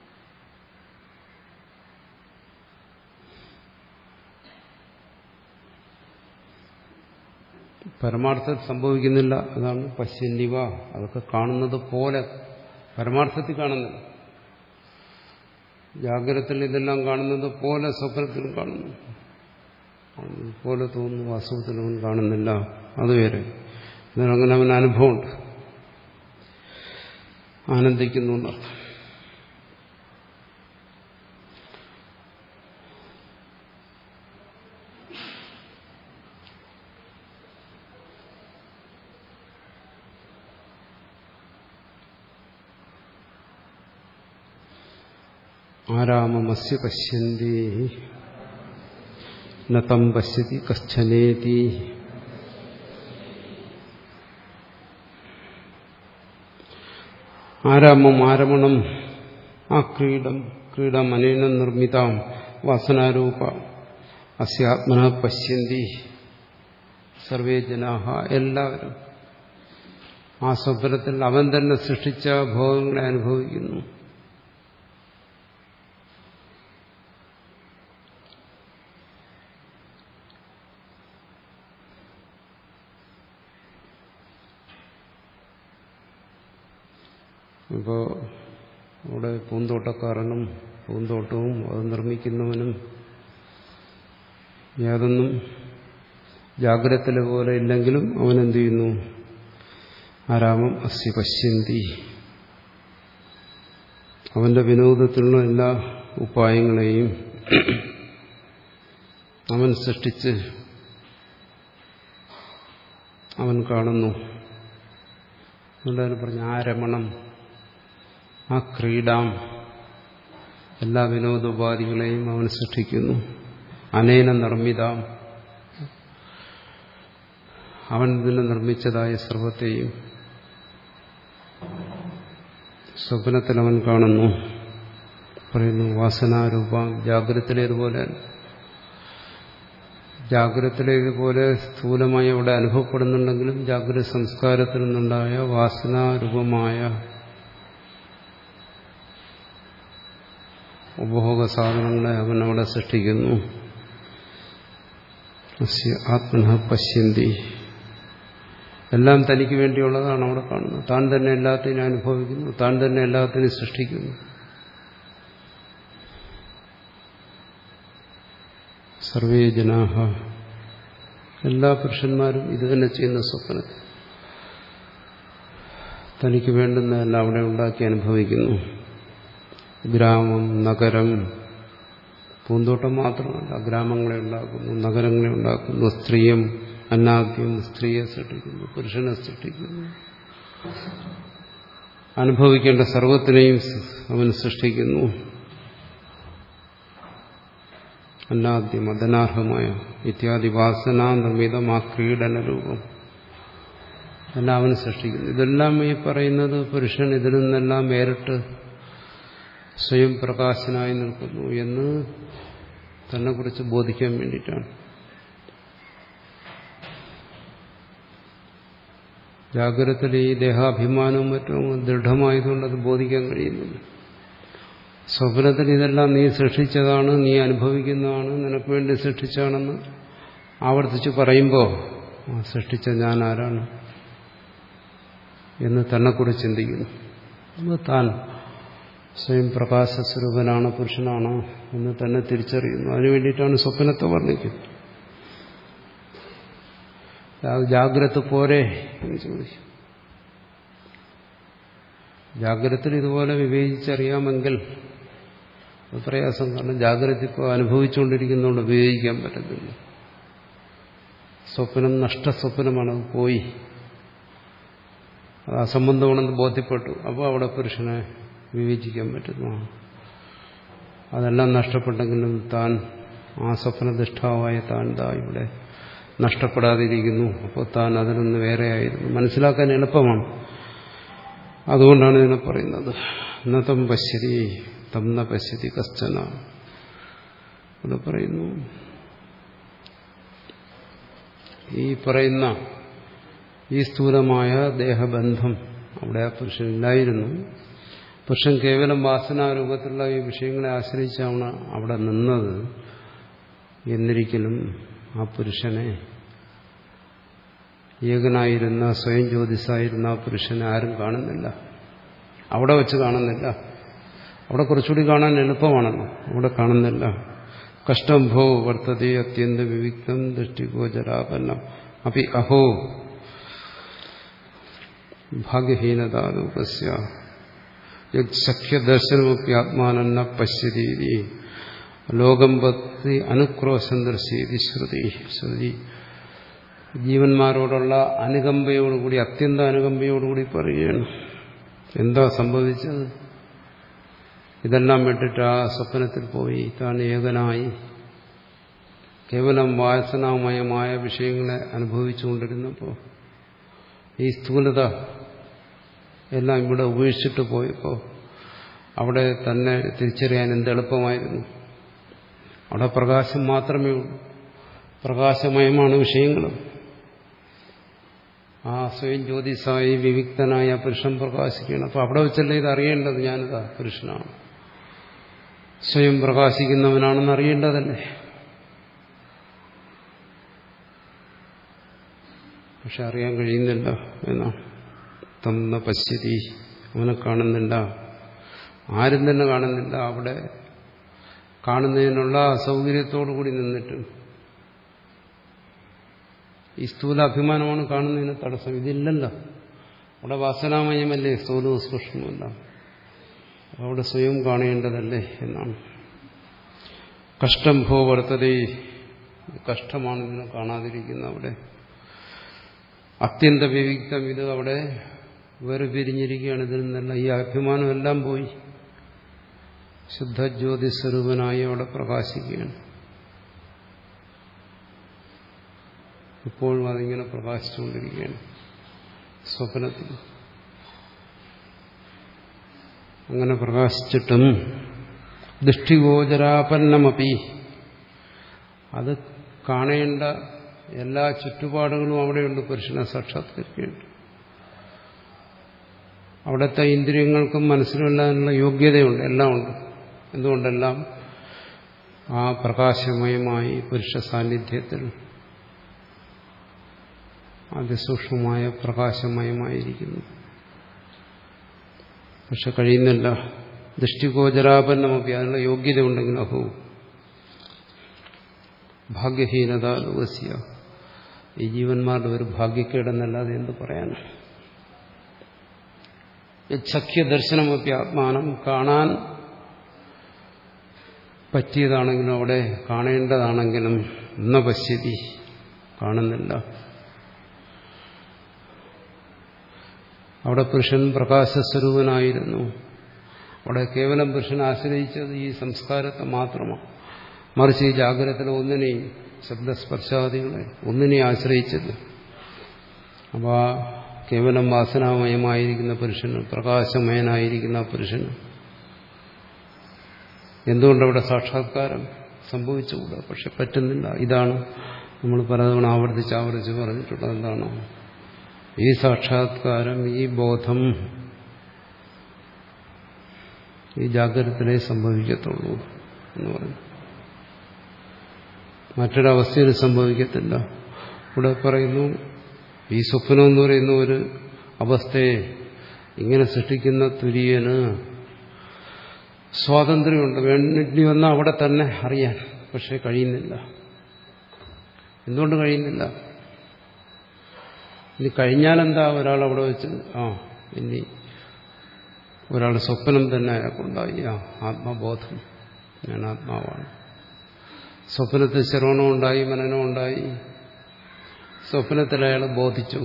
പരമാർത്ഥത്തിൽ സംഭവിക്കുന്നില്ല. അതാണ് പശ്യന്നിവ. അതൊക്കെ കാണുന്നത് പോലെ പരമാർത്ഥത്തിൽ കാണുന്നില്ല. ജാഗ്രതത്തിൽ ഇതെല്ലാം കാണുന്നത് പോലെ സ്വപ്നത്തിൽ കാണുന്നു പോലെ തോന്നുന്നു. വാസ്തവത്തിൽ അവൻ കാണുന്നില്ല. അതുവരെ എന്നാൽ അങ്ങനെ അവൻ അനുഭവമുണ്ട്, ആനന്ദിക്കുന്നു എന്നർത്ഥം. ആരാമമസ്യ പശ്യന്തി നതം പശ്യതി കശ്ചനേതി. ആരാമം ആരമണം ആ ക്രീഡം ക്രീഡം അനേന നിർമ്മിതാം വാസനാരൂപ അസ്യാത്മന പശ്യന്തി സർവേ ജനാഹ. എല്ലാവരും ആ സ്വപ്നത്തിൽ അവൻ തന്നെ സൃഷ്ടിച്ച ഭോഗങ്ങളെ അനുഭവിക്കുന്നു. ഇപ്പോൾ അവിടെ പൂന്തോട്ടക്കാരനും പൂന്തോട്ടവും അത് നിർമ്മിക്കുന്നവനും യാതൊന്നും ജാഗ്രതയിലെ പോലെ ഇല്ലെങ്കിലും അവനെന്ത് ചെയ്യുന്നു? ആരാമം അസ്യ പശ്യന്തി. അവന്റെ വിനോദത്തിലുള്ള എല്ലാ ഉപായങ്ങളെയും അവൻ സൃഷ്ടിച്ച് അവൻ കാണുന്നു. അതുകൊണ്ടാണ് പറഞ്ഞ ആരമണം ആ ക്രീഡാം എല്ലാ വിനോദോപാധികളെയും അവൻ സൃഷ്ടിക്കുന്നു. അനേന നിർമ്മിതാം അവൻ ഇതിനെ നിർമ്മിച്ചതായ സർവത്തെയും സ്വപ്നത്തിൽ അവൻ കാണുന്നു. പറയുന്നു വാസനാരൂപ. ജാഗ്രതയിലേതുപോലെ ജാഗ്രതയിലേതുപോലെ സ്ഥൂലമായി അവിടെ അനുഭവപ്പെടുന്നുണ്ടെങ്കിലും ജാഗ്രത സംസ്കാരത്തിൽ നിന്നുണ്ടായ വാസനാരൂപമായ ഉപഭോഗ സാധനങ്ങളെ അവൻ അവിടെ സൃഷ്ടിക്കുന്നു. ആത്മന പശ്യന്തി. എല്ലാം തനിക്ക് വേണ്ടിയുള്ളതാണ് അവിടെ കാണുന്നത്. താൻ തന്നെ എല്ലാത്തിനും അനുഭവിക്കുന്നു, താൻ തന്നെ എല്ലാത്തിനും സൃഷ്ടിക്കുന്നു. സർവേ ജനാഹ എല്ലാ പുരുഷന്മാരും ഇത് തന്നെ ചെയ്യുന്ന സ്വപ്നത്തിൽ തനിക്ക് വേണ്ടുന്നതെല്ലാം അവിടെ ഉണ്ടാക്കി അനുഭവിക്കുന്നു. ഗ്രാമം, നഗരം, പൂന്തോട്ടം മാത്രമല്ല, ഗ്രാമങ്ങളെ ഉണ്ടാക്കുന്നു, നഗരങ്ങളെ ഉണ്ടാക്കുന്നു, സ്ത്രീയും അന്നാദ്യം സ്ത്രീയെ സൃഷ്ടിക്കുന്നു, പുരുഷനെ സൃഷ്ടിക്കുന്നു. അനുഭവിക്കേണ്ട സർവത്തിനെയും അവൻ സൃഷ്ടിക്കുന്നു. അന്നാദ്യം അധനാർഹമായ ഇത്യാദി വാസന നിർമ്മിതം ആ ക്രീഡന രൂപം എല്ലാം അവൻ സൃഷ്ടിക്കുന്നു. ഇതെല്ലാം ഈ പറയുന്നത് പുരുഷൻ ഇതിൽ നിന്നെല്ലാം വേറിട്ട് സ്വയം പ്രകാശനായി നിൽക്കുന്നു എന്ന് തന്നെക്കുറിച്ച് ബോധിക്കാൻ വേണ്ടിയിട്ടാണ്. ജാഗ്രതത്തിൽ ഈ ദേഹാഭിമാനവും മറ്റും ദൃഢമായതുകൊണ്ട് അത് ബോധിക്കാൻ കഴിയുന്നില്ല. സ്വപ്നത്തിൽ ഇതെല്ലാം നീ സൃഷ്ടിച്ചതാണ്, നീ അനുഭവിക്കുന്നതാണ്, നിനക്ക് വേണ്ടി സൃഷ്ടിച്ചാണെന്ന് ആവർത്തിച്ച് പറയുമ്പോൾ സൃഷ്ടിച്ച ഞാൻ ആരാണ് എന്ന് തന്നെക്കുറിച്ച് ചിന്തിക്കുന്നു. അപ്പോൾ താൻ സ്വയം പ്രകാശസ്വരൂപനാണ്, പുരുഷനാണ് എന്ന് തന്നെ തിരിച്ചറിയുന്നു. അതിനുവേണ്ടിയിട്ടാണ് സ്വപ്നത്തെ വർണ്ണിക്കുന്നത്. ജാഗ്രത പോരെ എന്ന് ചോദിക്കും. ജാഗ്രതത്തിൽ ഇതുപോലെ വിവേചിച്ചറിയാമെങ്കിൽ അത് പ്രയാസം. കാരണം ജാഗ്രത ഇപ്പോൾ അനുഭവിച്ചുകൊണ്ടിരിക്കുന്നതുകൊണ്ട് ഉപയോഗിക്കാൻ പറ്റത്തില്ല. സ്വപ്നം നഷ്ടസ്വപ്നമാണത്, പോയി, അത് അസംബന്ധമാണെന്ന് ബോധ്യപ്പെട്ടു. അപ്പോൾ അവിടെ പുരുഷനെ വിവേചിക്കാൻ പറ്റുന്നു. അതെല്ലാം നഷ്ടപ്പെട്ടെങ്കിലും താൻ ആ സ്വപ്നനിഷ്ഠാവായ താൻ താ ഇവിടെ നഷ്ടപ്പെടാതിരിക്കുന്നു. അപ്പോൾ താൻ അതിൽ നിന്ന് വേറെയായിരുന്നു. മനസ്സിലാക്കാൻ എളുപ്പമാണ്. അതുകൊണ്ടാണ് ഇതിനെ പറയുന്നത് നതം പശ്യതി തം ന പശ്യതി കശ്ചന. ഇവിടെ പറയുന്നു ഈ പറയുന്ന ഈ സ്ഥൂലമായ ദേഹബന്ധം അവിടെ ആ പുരുഷനില്ലായിരുന്നു. പുരുഷൻ കേവലം വാസനാരൂപത്തിലുള്ള ഈ വിഷയങ്ങളെ ആശ്രയിച്ചാണ് അവിടെ നിന്നത്. എന്നിരിക്കലും ആ പുരുഷനെ, ഏകനായിരുന്ന സ്വയം ജ്യോതിസായിരുന്ന ആ പുരുഷനെ ആരും കാണുന്നില്ല. അവിടെ വെച്ച് കാണുന്നില്ല. അവിടെ കുറച്ചുകൂടി കാണാൻ എളുപ്പമാണല്ലോ. അവിടെ കാണുന്നില്ല. കഷ്ടം ഭോ വർത്തതേ അത്യന്ത വിവിക്തം ദൃഷ്ടിഗോചരാപന്നം അപ്പി അഹോ ഭാഗ്യഹീനതാരൂപസ്യ സഖ്യദർശനമൊക്കെ ആത്മാനന്ന പശ്യതീതി ലോകം പത്തി അനുക്രോശം ദർശീതി ശ്രുതി. ശ്രുതി ജീവന്മാരോടുള്ള അനുകമ്പയോടുകൂടി, അത്യന്ത അനുകമ്പയോടുകൂടി പറയുകയാണ്. എന്താ സംഭവിച്ചത്? ഇതെല്ലാം വിട്ടിട്ട് ആ സ്വപ്നത്തിൽ പോയി താൻ ഏകനായി കേവലം വാസനാമയമായ വിഷയങ്ങളെ അനുഭവിച്ചുകൊണ്ടിരുന്നപ്പോൾ ഈ സ്ഥൂലത എല്ലാം ഇവിടെ ഉപേക്ഷിച്ചിട്ട് പോയപ്പോൾ അവിടെ തന്നെ തിരിച്ചറിയാൻ എന്തെളുപ്പമായിരുന്നു. അവിടെ പ്രകാശം മാത്രമേ ഉള്ളൂ. പ്രകാശമയമാണ് വിഷയങ്ങളും. ആ സ്വയം ജ്യോതിസായി വിവിക്തനായ പുരുഷൻ പ്രകാശിക്കുകയാണ്. അപ്പോൾ അവിടെ വെച്ചല്ലേ ഇത് അറിയേണ്ടത്? ഞാനിതാ പുരുഷനാണ്, സ്വയം പ്രകാശിക്കുന്നവനാണെന്ന് അറിയേണ്ടതല്ലേ? പക്ഷെ അറിയാൻ കഴിയുന്നില്ല എന്നാണ്. തന്ന പശ്യതി, അവനെ കാണുന്നില്ല. ആരും തന്നെ കാണുന്നില്ല. അവിടെ കാണുന്നതിനുള്ള അസൗകര്യത്തോടു കൂടി നിന്നിട്ടും ഈ സ്ഥൂല അഭിമാനമാണ് കാണുന്നതിന് തടസ്സം. ഇതില്ലല്ലോ. അവിടെ വാസനാമയമല്ലേ സ്ഥൂലവും സൂക്ഷ്മമല്ല. അവിടെ സ്വയം കാണേണ്ടതല്ലേ എന്നാണ്. കഷ്ടം ഭോ വർത്തതേ, കഷ്ടമാണ് ഇതിനെ കാണാതിരിക്കുന്ന. അവിടെ അത്യന്ത വിവിക്തം, ഇത് അവിടെ വേർപിരിഞ്ഞിരിക്കുകയാണ്. ഇതിൽ നിന്നല്ല ഈ അഭിമാനമെല്ലാം പോയി ശുദ്ധജ്യോതി സ്വരൂപനായി അവിടെ പ്രകാശിക്കുകയാണ്. ഇപ്പോഴും അതിങ്ങനെ പ്രകാശിച്ചുകൊണ്ടിരിക്കുകയാണ് സ്വപ്നത്തിൽ. അങ്ങനെ പ്രകാശിച്ചിട്ടും ദൃഷ്ടിഗോചരാപന്നമപി, അത് കാണേണ്ട എല്ലാ ചുറ്റുപാടുകളും അവിടെയുണ്ട്. പുരുഷനെ സാക്ഷാത്കരിക്കേണ്ട അവിടുത്തെ ഇന്ദ്രിയങ്ങൾക്കും മനസ്സിലുള്ളതിനുള്ള യോഗ്യതയുണ്ട്, എല്ലാം ഉണ്ട്. എന്തുകൊണ്ടെല്ലാം ആ പ്രകാശമയമായി പുരുഷ സാന്നിധ്യത്തിൽ അതിസൂക്ഷ്മമായ പ്രകാശമയമായിരിക്കുന്നു. പക്ഷെ കഴിയുന്നില്ല. ദൃഷ്ടിഗോചരാപന്നമൊക്കെ അതിനുള്ള യോഗ്യത ഉണ്ടെങ്കിൽ അഹോ ഭാഗ്യഹീനത ലോകസ്യ, ഈ ജീവന്മാരുടെ ഒരു ഭാഗ്യക്കേടെന്നല്ലാതെ എന്ത് പറയാനാണ്? സഖ്യദർശനമൊക്കെ ആത്മാനം, കാണാൻ പറ്റിയതാണെങ്കിലും അവിടെ കാണേണ്ടതാണെങ്കിലും ന പശ്യതി, കാണുന്നില്ല. അവിടെ പുരുഷൻ പ്രകാശസ്വരൂപനായിരുന്നു. അവിടെ കേവലം പുരുഷൻ ആശ്രയിച്ചത് ഈ സംസ്കാരത്തെ മാത്രമാണ്. മറിച്ച് ഈ ജാഗ്രതത്തിലെ ഒന്നിനെയും, ശബ്ദസ്പർശാദികളെ ഒന്നിനെയും ആശ്രയിച്ചത്. അപ്പോൾ ആ കേവലം വാസനാമയമായിരിക്കുന്ന പുരുഷന്, പ്രകാശമയനായിരിക്കുന്ന പുരുഷന് എന്തുകൊണ്ടവിടെ സാക്ഷാത്കാരം സംഭവിച്ചുകൂടാ? പക്ഷെ പറ്റുന്നില്ല. ഇതാണ് നമ്മൾ പലതവണ ആവർത്തിച്ച് ആവർത്തിച്ച് പറഞ്ഞിട്ടുള്ളത്. എന്താണ് ഈ സാക്ഷാത്കാരം, ഈ ബോധം ഈ ജാഗ്രതത്തിലേ സംഭവിക്കത്തുള്ളൂ എന്ന് പറഞ്ഞു. മറ്റൊരവസ്ഥയിൽ സംഭവിക്കത്തില്ല. ഇവിടെ പറയുന്നു ഈ സ്വപ്നം എന്ന് പറയുന്ന ഒരു അവസ്ഥയെ ഇങ്ങനെ സൃഷ്ടിക്കുന്ന തുര്യന് സ്വാതന്ത്ര്യമുണ്ട്. വേണ്ടി വന്നാൽ അവിടെ തന്നെ അറിയാൻ. പക്ഷെ കഴിയുന്നില്ല. എന്തുകൊണ്ട് കഴിയുന്നില്ല? ഇനി കഴിഞ്ഞാലെന്താ? ഒരാൾ അവിടെ വെച്ച് ആ ഇനി ഒരാൾ സ്വപ്നം തന്നെ അയാൾക്കുണ്ടായി, ആ ആത്മബോധം, ഞാൻ ആത്മാവാണ്. സ്വപ്നത്തിൽ ശ്രവണം ഉണ്ടായി, മനനം ഉണ്ടായി, സ്വപ്നത്തിൽ അയാൾ ബോധിച്ചു.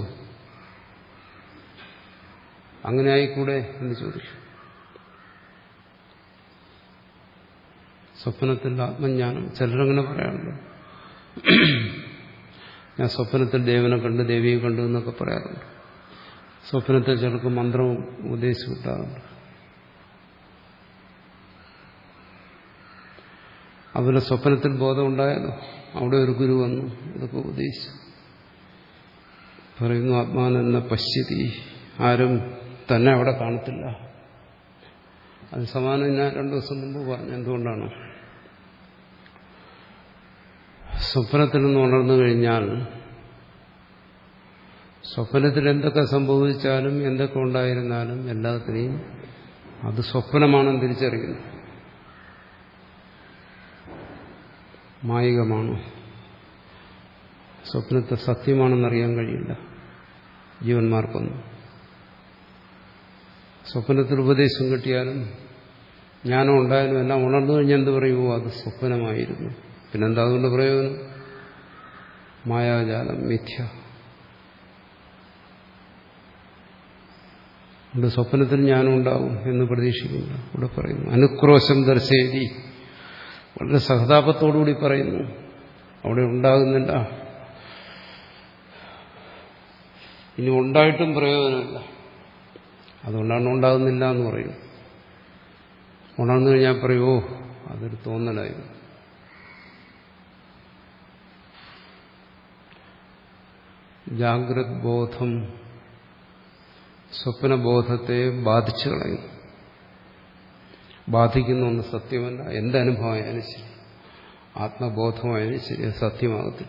അങ്ങനെ ആയിക്കൂടെ എന്ന് ചോദിക്കും. സ്വപ്നത്തിൽ ആത്മജ്ഞാനം ചിലരങ്ങനെ പറയാറുണ്ട്. ഞാൻ സ്വപ്നത്തിൽ ദേവനെ കണ്ട്, ദേവിയെ കണ്ടു എന്നൊക്കെ പറയാറുണ്ട്. സ്വപ്നത്തിൽ ചിലർക്ക് മന്ത്രവും ഉപദേശിച്ചു കിട്ടാറുണ്ട്. അതുപോലെ സ്വപ്നത്തിൽ ബോധം ഉണ്ടായാലോ, അവിടെ ഒരു ഗുരു വന്നു ഇതൊക്കെ ഉപദേശിച്ചു. പറയുന്നു ആത്മാനെന്ന പശ്യതി, ആരും തന്നെ അവിടെ കാണത്തില്ല. അത് സമാനം ഞാൻ രണ്ടു ദിവസം മുമ്പ് പറഞ്ഞു. എന്തുകൊണ്ടാണ്? സ്വപ്നത്തിൽ നിന്ന് ഉണർന്നു കഴിഞ്ഞാൽ സ്വപ്നത്തിൽ എന്തൊക്കെ സംഭവിച്ചാലും എന്തൊക്കെ ഉണ്ടായിരുന്നാലും എല്ലാത്തിനെയും അത് സ്വപ്നമാണെന്ന് തിരിച്ചറിയുന്നു. മായികമാണ്. സ്വപ്നത്തെ സത്യമാണെന്നറിയാൻ കഴിയില്ല ജീവന്മാർക്കൊന്നും. സ്വപ്നത്തിൽ ഉപദേശം കിട്ടിയാലും ജ്ഞാനം ഉണ്ടായാലും എല്ലാം ഉണർന്നു കഴിഞ്ഞാൽ എന്ത് പറയുമോ അത് സ്വപ്നമായിരുന്നു. പിന്നെന്താ അതുകൊണ്ട് പ്രയോജനം? മായാജാലം, മിഥ്യ. അതുകൊണ്ട് സ്വപ്നത്തിൽ ജ്ഞാനം ഉണ്ടാവും എന്ന് പ്രതീക്ഷിക്കുന്നു. ഇവിടെ പറയുന്നു അനുക്രോശം ദർശേതി, വളരെ സഹതാപത്തോടുകൂടി പറയുന്നു. അവിടെ ഉണ്ടാകുന്നില്ല, ഇനി ഉണ്ടായിട്ടും പ്രയോജനമില്ല. അതുകൊണ്ടാണ് ഉണ്ടാകുന്നില്ല എന്ന് പറയുന്നത്. ഉണർന്നു കഴിഞ്ഞാൽ പറയുമോ അതൊരു തോന്നലായിരുന്നു. ജാഗ്രത് ബോധം സ്വപ്നബോധത്തെ ബാധിച്ചു കളയും. ബാധിക്കുന്ന ഒന്ന് സത്യമല്ല. എന്തനുഭവമായാലും ശരി, ആത്മബോധമായാലും ശരി, അത് സത്യമാകത്തില്ല.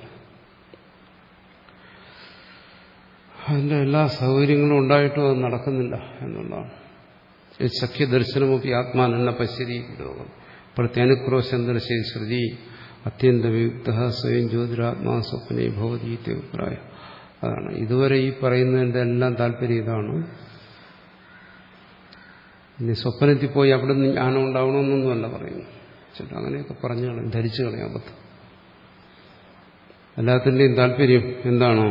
അതിൻ്റെ എല്ലാ സൗകര്യങ്ങളും ഉണ്ടായിട്ടും അത് നടക്കുന്നില്ല എന്നുള്ളതാണ്. സഖ്യദർശനമൊക്കെ ആത്മാനെന്ന പശ്യതി ലോകം പ്രത്യാനുക്രോശം ദർശയ ശ്രുതി അത്യന്തവിയുക്ത സ്വയം ജ്യോതിരാത്മാ സ്വപ്നേ ഭവതി അഭിപ്രായം. അതാണ് ഇതുവരെ ഈ പറയുന്നതിൻ്റെ എല്ലാം താല്പര്യം ഇതാണ്. ഇനി സ്വപ്നത്തിൽ പോയി അവിടെ നിന്ന് ജ്ഞാനം ഉണ്ടാവണമെന്നൊന്നുമല്ല പറയുന്നു. ചേട്ടാ അങ്ങനെയൊക്കെ പറഞ്ഞു കളയും, ധരിച്ചു കളയാൻ പറ്റും. എല്ലാത്തിൻ്റെയും താല്പര്യം എന്താണോ?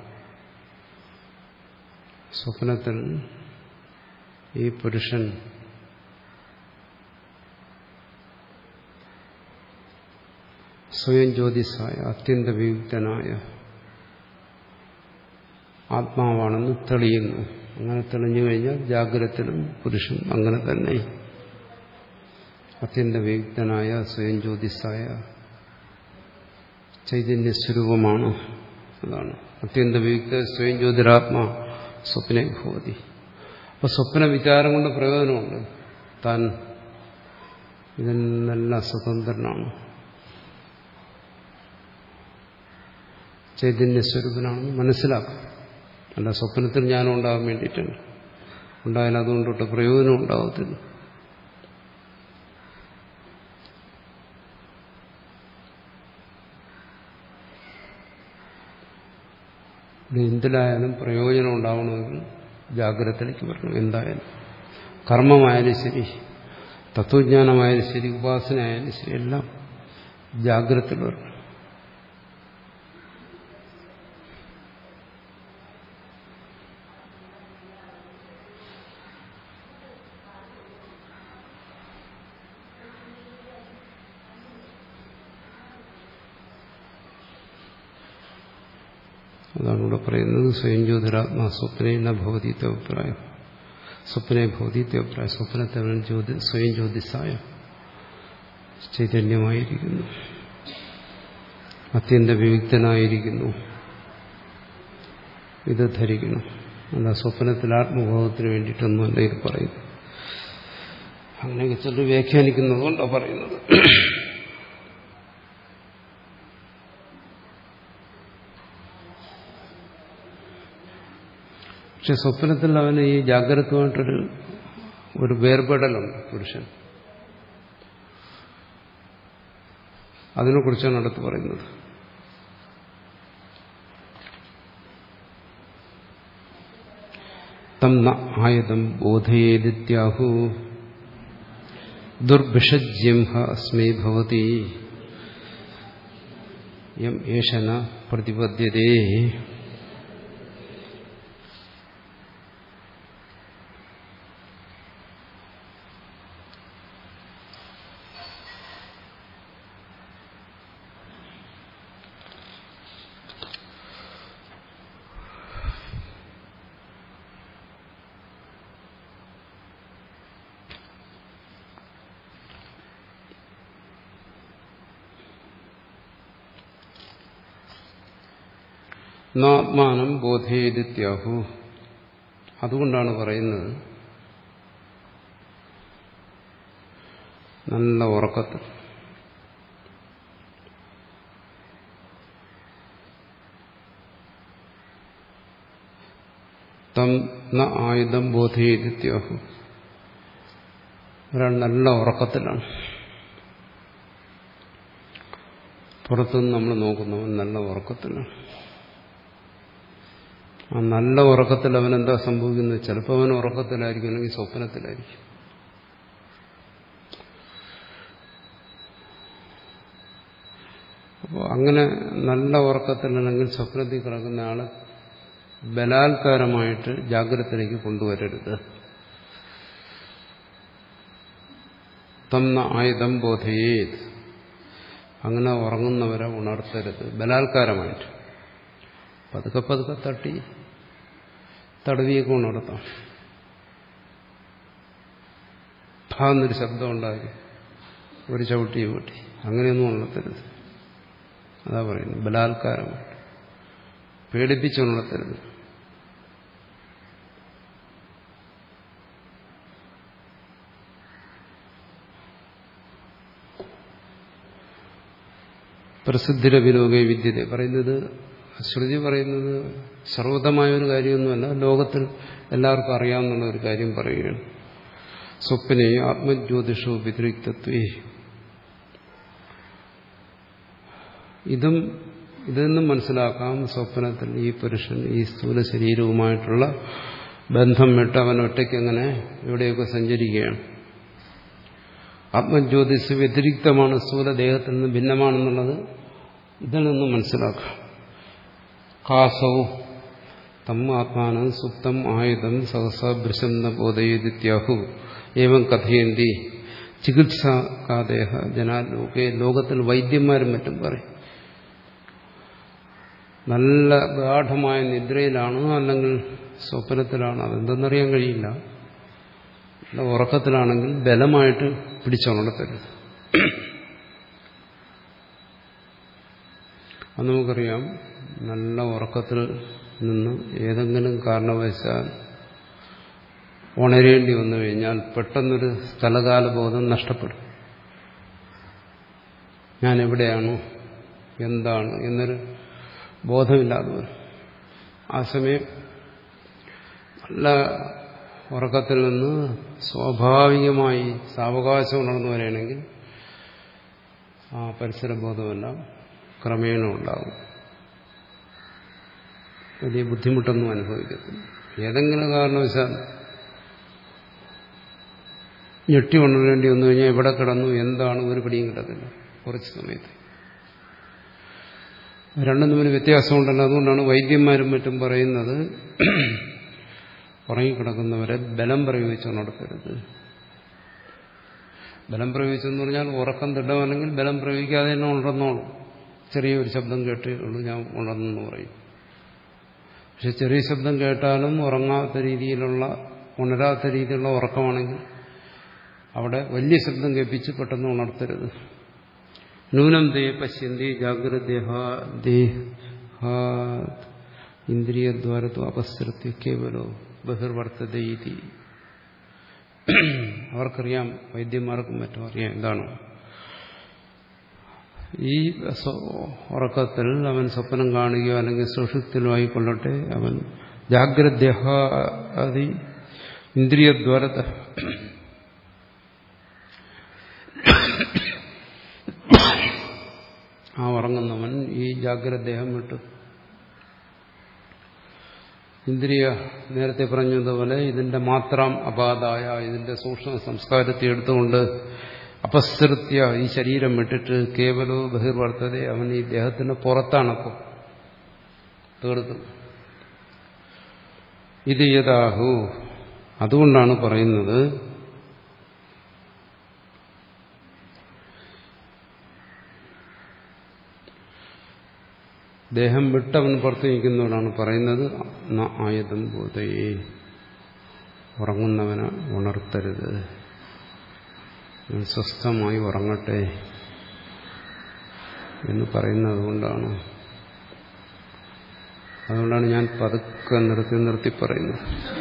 സ്വപ്നത്തിൽ ഈ പുരുഷൻ സ്വയം ജ്യോതിസായ അത്യന്തവിയുക്തനായ ആത്മാവാണെന്ന് തെളിയുന്നു. അങ്ങനെ തെളിഞ്ഞു കഴിഞ്ഞാൽ ജാഗ്രതത്തിലും പുരുഷൻ അങ്ങനെ തന്നെ അത്യന്തവിയുക്തനായ സ്വയം ജ്യോതിസായ ചൈതന്യസ്വരൂപമാണ്. അതാണ് അത്യന്തവിയുക്ത സ്വയം ജ്യോതിരാത്മാ സ്വപ്നെ ഭവതി. അപ്പൊ സ്വപ്ന വിചാരം കൊണ്ട് പ്രയോജനമുണ്ട്. താൻ ഇതിൽ നിന്നെല്ലാം സ്വതന്ത്രനാണ്, ചൈതന്യസ്വരൂപനാണെന്ന് മനസ്സിലാക്കും. അല്ല സ്വപ്നത്തിൽ ജ്ഞാനം ഉണ്ടാകാൻ വേണ്ടിയിട്ടുണ്ട്. ഉണ്ടായാലും അതുകൊണ്ടൊട്ട് പ്രയോജനം ഉണ്ടാകത്തില്ല. എന്തിലായാലും പ്രയോജനം ഉണ്ടാവണമെങ്കിൽ ജാഗ്രതയിലേക്ക് വരണം. എന്തായാലും കർമ്മമായാലും ശരി, തത്വജ്ഞാനമായാലും ശരി, ഉപാസനയായാലും ശരി, എല്ലാം ജാഗ്രതയിൽ വരണം. അതാണ് ഇവിടെ പറയുന്നത്. സ്വയം ജ്യോതിരാത്മാ സ്വപ്നേ ന ഭവതി അഭിപ്രായം. സ്വപ്നെ ഭവതി അഭിപ്രായം. സ്വപ്നത്തെ ജ്യോതി സ്വയം ജ്യോതിസായ ചൈതന്യമായിരിക്കുന്നു, അത്യന്ത വിയുക്തനായിരിക്കുന്നു. ഇത് ധരിക്കണം. അല്ല സ്വപ്നത്തിൽ ആത്മബോധത്തിന് വേണ്ടിയിട്ടൊന്നുമല്ല ഇത് പറയുന്നത്. അങ്ങനെയൊക്കെ ചിലർ വ്യാഖ്യാനിക്കുന്നത് കൊണ്ടാണ് പറയുന്നത്. പക്ഷെ സ്വപ്നത്തിൽ അവന് ഈ ജാഗ്രതമായിട്ടൊരു ഒരു വേർപെടലുണ്ട് പുരുഷൻ. അതിനെക്കുറിച്ചാണ് അടുത്ത് പറയുന്നത്. തം ന ആയതം ബോധയേദിത്യാഹു ദുർഭിഷജ്യം ഹ അസ്മൈ ഭവതി യം ഏഷന പ്രതിപദ്യതേ. നാത്മാനം ബോധേദിത്യാഹു. അതുകൊണ്ടാണ് പറയുന്നത് നല്ല ഉറക്കത്തിൽ തം ന ആയുധം ബോധേദിത്യാഹു. ഒരാൾ നല്ല ഉറക്കത്തിലാണ്. പുറത്തുനിന്ന് നമ്മൾ നോക്കുന്നവൻ നല്ല ഉറക്കത്തിലാണ്. ആ നല്ല ഉറക്കത്തിൽ അവനെന്താ സംഭവിക്കുന്നത്? ചിലപ്പോൾ അവൻ ഉറക്കത്തിലായിരിക്കും, അല്ലെങ്കിൽ സ്വപ്നത്തിലായിരിക്കും. അപ്പോൾ അങ്ങനെ നല്ല ഉറക്കത്തിൽ അല്ലെങ്കിൽ സ്വപ്നത്തിൽ കിടക്കുന്ന ആളെ ബലാത്കാരമായിട്ട് ജാഗ്രതയിലേക്ക് കൊണ്ടുവരരുത്. തന്ന ആയുധം ബോധയേത്. അങ്ങനെ ഉറങ്ങുന്നവരെ ഉണർത്തരുത് ബലാത്കാരമായിട്ട്. പതുക്കെ പതുക്കെ തട്ടി തടവിയൊക്കെ ഉണർത്താം. ഭാന്നൊരു ശബ്ദം ഉണ്ടായി, ഒരു ചവിട്ടി ചവിട്ടി, അങ്ങനെയൊന്നും ഉണർത്തരുത്. അതാ പറയുന്നത്, ബലാത്കാരമായിട്ട് പേടിപ്പിച്ചുണർത്തരുത്. പ്രസിദ്ധിരവിലോകേ വിദ്യത പറയുന്നത്, ശ്രുതി പറയുന്നത് സർവ്വതമായ ഒരു കാര്യമൊന്നുമല്ല, ലോകത്തിൽ എല്ലാവർക്കും അറിയാവുന്ന ഒരു കാര്യം പറയുകയാണ്. സ്വപ്നെ ആത്മജ്യോതിഷോ വ്യതിരിക്തത്വേ. ഇതും ഇതിൽ നിന്നും മനസ്സിലാക്കാം, സ്വപ്നത്തിൽ ഈ പുരുഷൻ ഈ സ്ഥൂല ശരീരവുമായിട്ടുള്ള ബന്ധം വിട്ട് അവൻ ഒറ്റയ്ക്ക് അങ്ങനെ എവിടെയൊക്കെ സഞ്ചരിക്കുകയാണ്. ആത്മജ്യോതിഷ് വ്യതിരിക്തമാണ്, സ്ഥൂല ദേഹത്തിൽ നിന്ന് ഭിന്നമാണെന്നുള്ളത് ഇതിൽ നിന്നും മനസ്സിലാക്കാം. കാസൗ തം ആത്മാനം സുപ്തം ആയുധം സഹസാ ഭൃശന്ന ബോധയേദിത്യാഹു ഏവം കഥയന്തി ചികിത്സാകാദേഹ ജനാ ലോകേ. ലോകത്തിൽ വൈദ്യന്മാരും മറ്റും പറയും, നല്ല ഗാഠമായ നിദ്രയിലാണ് അല്ലെങ്കിൽ സ്വപ്നത്തിലാണ്, അതെന്തെന്നറിയാൻ കഴിയില്ല. നല്ല ഉറക്കത്തിലാണെങ്കിൽ ബലമായിട്ട് പിടിച്ചുണർത്തരുത്. അത് നമുക്കറിയാം, നല്ല ഉറക്കത്തിൽ നിന്ന് ഏതെങ്കിലും കാരണവശാൽ ഉണരേണ്ടി വന്നു കഴിഞ്ഞാൽ പെട്ടെന്നൊരു സ്ഥലകാല ബോധം നഷ്ടപ്പെടും. ഞാൻ എവിടെയാണ്, എന്താണ് എന്നൊരു ബോധമില്ലാതെ വരും. ആ സമയം നല്ല ഉറക്കത്തിൽ നിന്ന് സ്വാഭാവികമായി സാവകാശം ഉണർന്നു വരികയാണെങ്കിൽ ആ പരിസരബോധമെല്ലാം ക്രമേണ ഉണ്ടാകും. വലിയ ബുദ്ധിമുട്ടൊന്നും അനുഭവിക്കത്തില്ല. ഏതെങ്കിലും കാരണവശാൽ ഞെട്ടി ഉണരേണ്ടി വന്നു കഴിഞ്ഞാൽ എവിടെ കിടന്നു, എന്താണ്, ഒരു പിടിയും കിടക്കില്ല കുറച്ച് സമയത്ത്. രണ്ടും തമ്മിൽ വ്യത്യാസമുണ്ടല്ലോ. അതുകൊണ്ടാണ് വൈദ്യന്മാരും മറ്റും പറയുന്നത്, ഉറങ്ങിക്കിടക്കുന്നവരെ ബലം പ്രയോഗിച്ച് ഉണർത്തരുത്. ബലം പ്രയോഗിച്ചെന്ന് പറഞ്ഞാൽ ഉറക്കം ദൃഢമല്ലെങ്കിൽ ബലം പ്രയോഗിക്കാതെ തന്നെ ഉണർന്നോളൂ. ചെറിയൊരു ശബ്ദം കേട്ടേ ഉള്ളൂ ഞാൻ ഉണർന്നെന്ന് പറയും. പക്ഷെ ചെറിയ ശബ്ദം കേട്ടാലും ഉറങ്ങാത്ത രീതിയിലുള്ള, ഉണരാത്ത രീതിയിലുള്ള ഉറക്കമാണെങ്കിൽ അവിടെ വലിയ ശബ്ദം കേൾപ്പിച്ച് പെട്ടെന്ന് ഉണർത്തരുത്. നൂനം ദേ പശ്യന്തി ജാഗ്രദേഹ ഇന്ദ്രിയദ്വാരത്വ അപസൃത്യ കേവലോ ബഹിർവർത്തതീതി. അവർക്കറിയാം, വൈദ്യന്മാർക്കും മറ്റും അറിയാം എന്താണ് ഈ ഉറക്കത്തിൽ അവൻ സ്വപ്നം കാണുകയോ അല്ലെങ്കിൽ സുഷുപ്തിയിലോ ആയിക്കൊള്ളട്ടെ, അവൻ ജാഗ്രദേഹ ഇന്ദ്രിയദ്വാരത ആ ഉറങ്ങുന്നവൻ ഈ ജാഗ്രദേഹം വിട്ട് ഇന്ദ്രിയ നേരത്തെ പറഞ്ഞതുപോലെ ഇതിന്റെ മാത്രം അപാതായ ഇതിന്റെ സൂക്ഷ്മ സംസ്കാരത്തെ എടുത്തുകൊണ്ട് അപസൃത്യ ഈ ശരീരം വിട്ടിട്ട് കേവലോ ബഹിർവർത്തത അവൻ ഈ ദേഹത്തിന് പുറത്താണപ്പോൾ തീർത്തും. ഇത് യഥാഹു അതുകൊണ്ടാണ് പറയുന്നത് ദേഹം വിട്ടവൻ പുറത്തു നിൽക്കുന്നവനാണ് പറയുന്നത് ആയതം ബോധയെ ഉറങ്ങുന്നവനെ ഉണർത്തരുത്, സ്വസ്ഥമായി ഉറങ്ങട്ടെ എന്ന് പറയുന്നത് കൊണ്ടാണ്. അതുകൊണ്ടാണ് ഞാൻ പതുക്കെ നിർത്തി നിർത്തി പറയുന്നത്.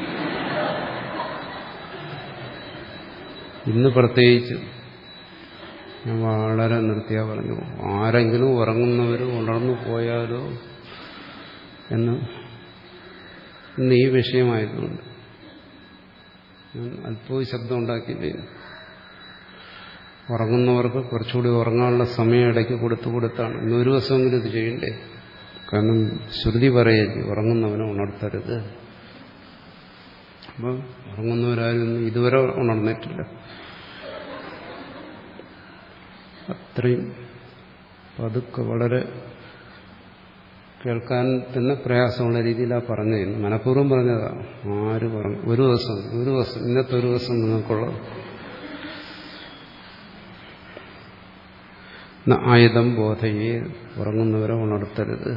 ഇന്ന് പ്രത്യേകിച്ച് ഞാൻ വളരെ നിർത്തിയാ പറഞ്ഞു, ആരെങ്കിലും ഉറങ്ങുന്നവരും ഉണർന്നു പോയാലോ എന്ന് ഇന്ന് ഈ വിഷയമായതുകൊണ്ട് ഞാൻ അല്പവും ശബ്ദം ഉണ്ടാക്കിയില്ലേ. ഉറങ്ങുന്നവർക്ക് കുറച്ചുകൂടി ഉറങ്ങാനുള്ള സമയം ഇടയ്ക്ക് കൊടുത്തു കൊടുത്താണ്. ഇന്ന് ഒരു ദിവസമെങ്കിലും ഇത് ചെയ്യണ്ടേ. കാരണം ശ്രുതി പറയല്ലേ ഉറങ്ങുന്നവനെ ഉണർത്തരുത്. അപ്പം ഉറങ്ങുന്നവരാരും ഇതുവരെ ഉണർന്നിട്ടില്ല. അത്രയും പതുക്കെ വളരെ കേൾക്കാൻ തന്നെ പ്രയാസമുള്ള രീതിയിലാണ് പറഞ്ഞത്. മനഃപൂർവ്വം പറഞ്ഞതാണ്. ആര് പറഞ്ഞു ഒരു ദിവസം ഒരു ദിവസം ഇന്നത്തെ ഒരു ദിവസം നിങ്ങൾക്കുള്ളത്. ആയുധം ബോധയെ ഉറങ്ങുന്നവരെ ഉണർത്തരുത്.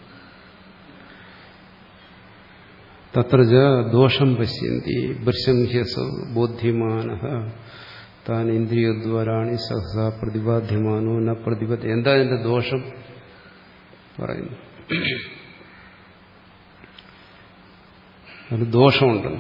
തത്രജ ദോഷം പശ്യന്തി ബൃശംഹ്യസ ബോധ്യമാനഃ താൻ ഇന്ദ്രിയദ്വാരാണി സഹസ പ്രതിപാദ്യമാനോ ന പ്രതിപത്തി. എന്താ ഇതിന്റെ ദോഷം പറയുന്നു? ഒരു ദോഷമുണ്ട്.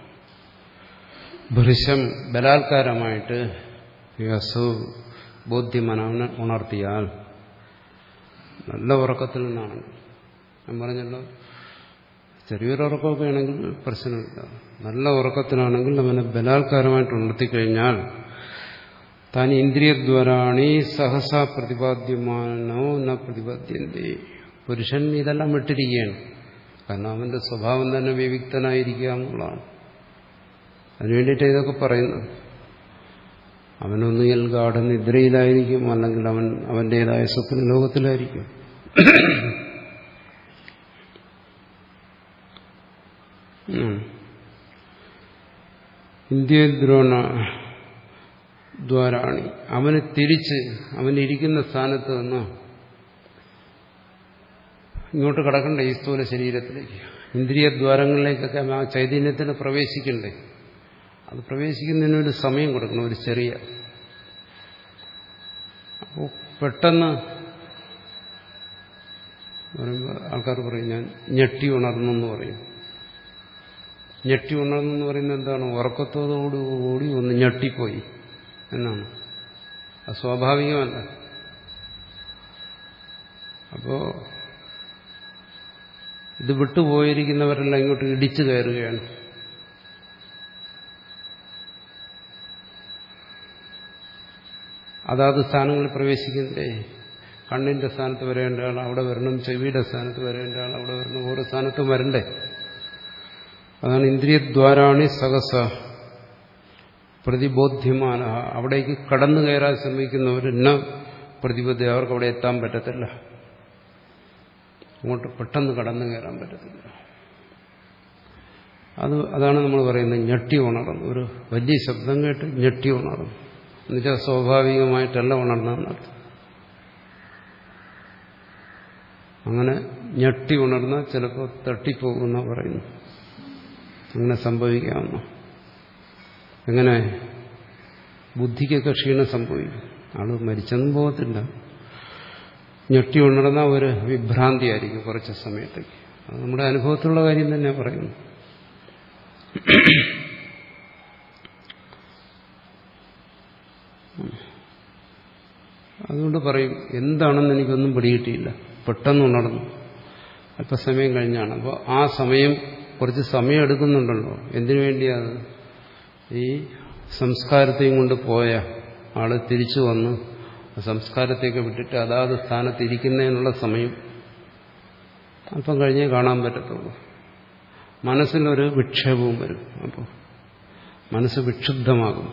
ഭൃശം ബലാത്കാരമായിട്ട് യസു ബോധ്യമാനവനെ ഉണർത്തിയാൽ, നല്ല ഉറക്കത്തിൽ നിന്നാണ് ഞാൻ പറഞ്ഞല്ലോ, ചെറിയൊരു ഉറക്കമൊക്കെ ആണെങ്കിൽ പ്രശ്നമില്ല. നല്ല ഉറക്കത്തിലാണെങ്കിൽ അവനെ ബലാത്കാരമായിട്ട് ഉണർത്തിക്കഴിഞ്ഞാൽ താൻ ഇന്ദ്രിയദ്വാരാണി സഹസ പ്രതിപാദ്യമാനോ ന പ്രതിപാദ്യന്തേ. പുരുഷൻ ഇതെല്ലാം വിട്ടിരിക്കുകയാണ്. കാരണം അവന്റെ സ്വഭാവം തന്നെ വിവിക്തനായിരിക്കുക എന്നുള്ളതാണ്. അതിനുവേണ്ടിയിട്ട് ഇതൊക്കെ പറയുന്നത്. അവനൊന്നുകിൽ ഗാഠ നിദ്രയിലായിരിക്കും, അല്ലെങ്കിൽ അവൻ അവന്റേതായ സ്വപ്ന ലോകത്തിലായിരിക്കും. ഇന്ദ്രിയദ്രോണ ദ്വാരാണി അവന് തിരിച്ച് അവനിരിക്കുന്ന സ്ഥാനത്ത് നിന്ന് ഇങ്ങോട്ട് കടക്കണ്ടേ, ഈ സ്ഥൂല ശരീരത്തിലേക്ക്. ഇന്ദ്രിയദ്വാരങ്ങളിലേക്കൊക്കെ ആ ചൈതന്യത്തിന് പ്രവേശിക്കണ്ടേ. അത് പ്രവേശിക്കുന്നതിന് ഒരു സമയം കൊടുക്കണം, ഒരു ചെറിയ. അപ്പോൾ പെട്ടെന്ന് പറയുമ്പോൾ ആൾക്കാർ പറയും ഞാൻ ഞെട്ടി ഉണർന്നു എന്ന് പറയും. ഞെട്ടി ഉണർന്നു എന്ന് പറയുന്നത് എന്താണ്? ഉറക്കത്തോടുകൂടി ഒന്ന് ഞെട്ടിപ്പോയി എന്നാണ്. അത് സ്വാഭാവികമല്ല. അപ്പോ ഇത് വിട്ടുപോയിരിക്കുന്നവരെല്ലാം ഇങ്ങോട്ട് ഇടിച്ചു കയറുകയാണ്. അതാത് സ്ഥാനങ്ങളിൽ പ്രവേശിക്കുന്നതേ. കണ്ണിന്റെ സ്ഥാനത്ത് വരേണ്ട ആൾ അവിടെ വരണം, ചെവിയുടെ സ്ഥാനത്ത് വരേണ്ട ആൾ അവിടെ വരണം, ഓരോ സ്ഥാനത്തും വരണ്ടേ. അതാണ് ഇന്ദ്രിയദ്വാരാണി സഹസ പ്രതിബോധ്യമാന. അവിടേക്ക് കടന്നു കയറാൻ ശ്രമിക്കുന്നവരെന്ന പ്രതിബദ്ധ, അവർക്ക് അവിടെ എത്താൻ പറ്റത്തില്ല. അങ്ങോട്ട് പെട്ടെന്ന് കടന്നു കയറാൻ പറ്റത്തില്ല. അത് അതാണ് നമ്മൾ പറയുന്നത് ഞെട്ടി ഉണർന്നു. ഒരു വലിയ ശബ്ദം കേട്ട് ഞെട്ടി ഉണർന്നു എന്നുവെച്ചാൽ സ്വാഭാവികമായിട്ടല്ല ഉണർന്നതെന്നർത്ഥം. അങ്ങനെ ഞെട്ടി ഉണർന്നാൽ ചിലപ്പോൾ തട്ടിപ്പോകുന്ന പറയുന്നു. അങ്ങനെ സംഭവിക്കാവുന്ന. എങ്ങനെ? ബുദ്ധിക്കൊക്കെ ക്ഷീണം സംഭവിക്കും. ആള് മരിച്ചെന്നും പോകത്തില്ല. ഞെട്ടി ഉണർന്ന ഒരു വിഭ്രാന്തിയായിരിക്കും കുറച്ച് സമയത്തേക്ക്. അത് നമ്മുടെ അനുഭവത്തിലുള്ള കാര്യം തന്നെ പറയുന്നു. അതുകൊണ്ട് പറയും എന്താണെന്ന് എനിക്കൊന്നും പിടികിട്ടിയില്ല, പെട്ടെന്ന് ഉണർന്നു, അല്പസമയം കഴിഞ്ഞാണ്. അപ്പോൾ ആ സമയം കുറച്ച് സമയം എടുക്കുന്നുണ്ടല്ലോ. എന്തിനു വേണ്ടിയാണ്? ഈ സംസ്കാരത്തെയും കൊണ്ട് പോയ ആള് തിരിച്ചു വന്ന് സംസ്കാരത്തെയൊക്കെ വിട്ടിട്ട് അതാത് സ്ഥാനത്തിരിക്കുന്നതിനുള്ള സമയം അല്പം കഴിഞ്ഞേ കാണാൻ പറ്റത്തുള്ളൂ. മനസ്സിലൊരു വിക്ഷേപവും വരും. അപ്പോൾ മനസ്സ് വിക്ഷുബ്ധമാകും.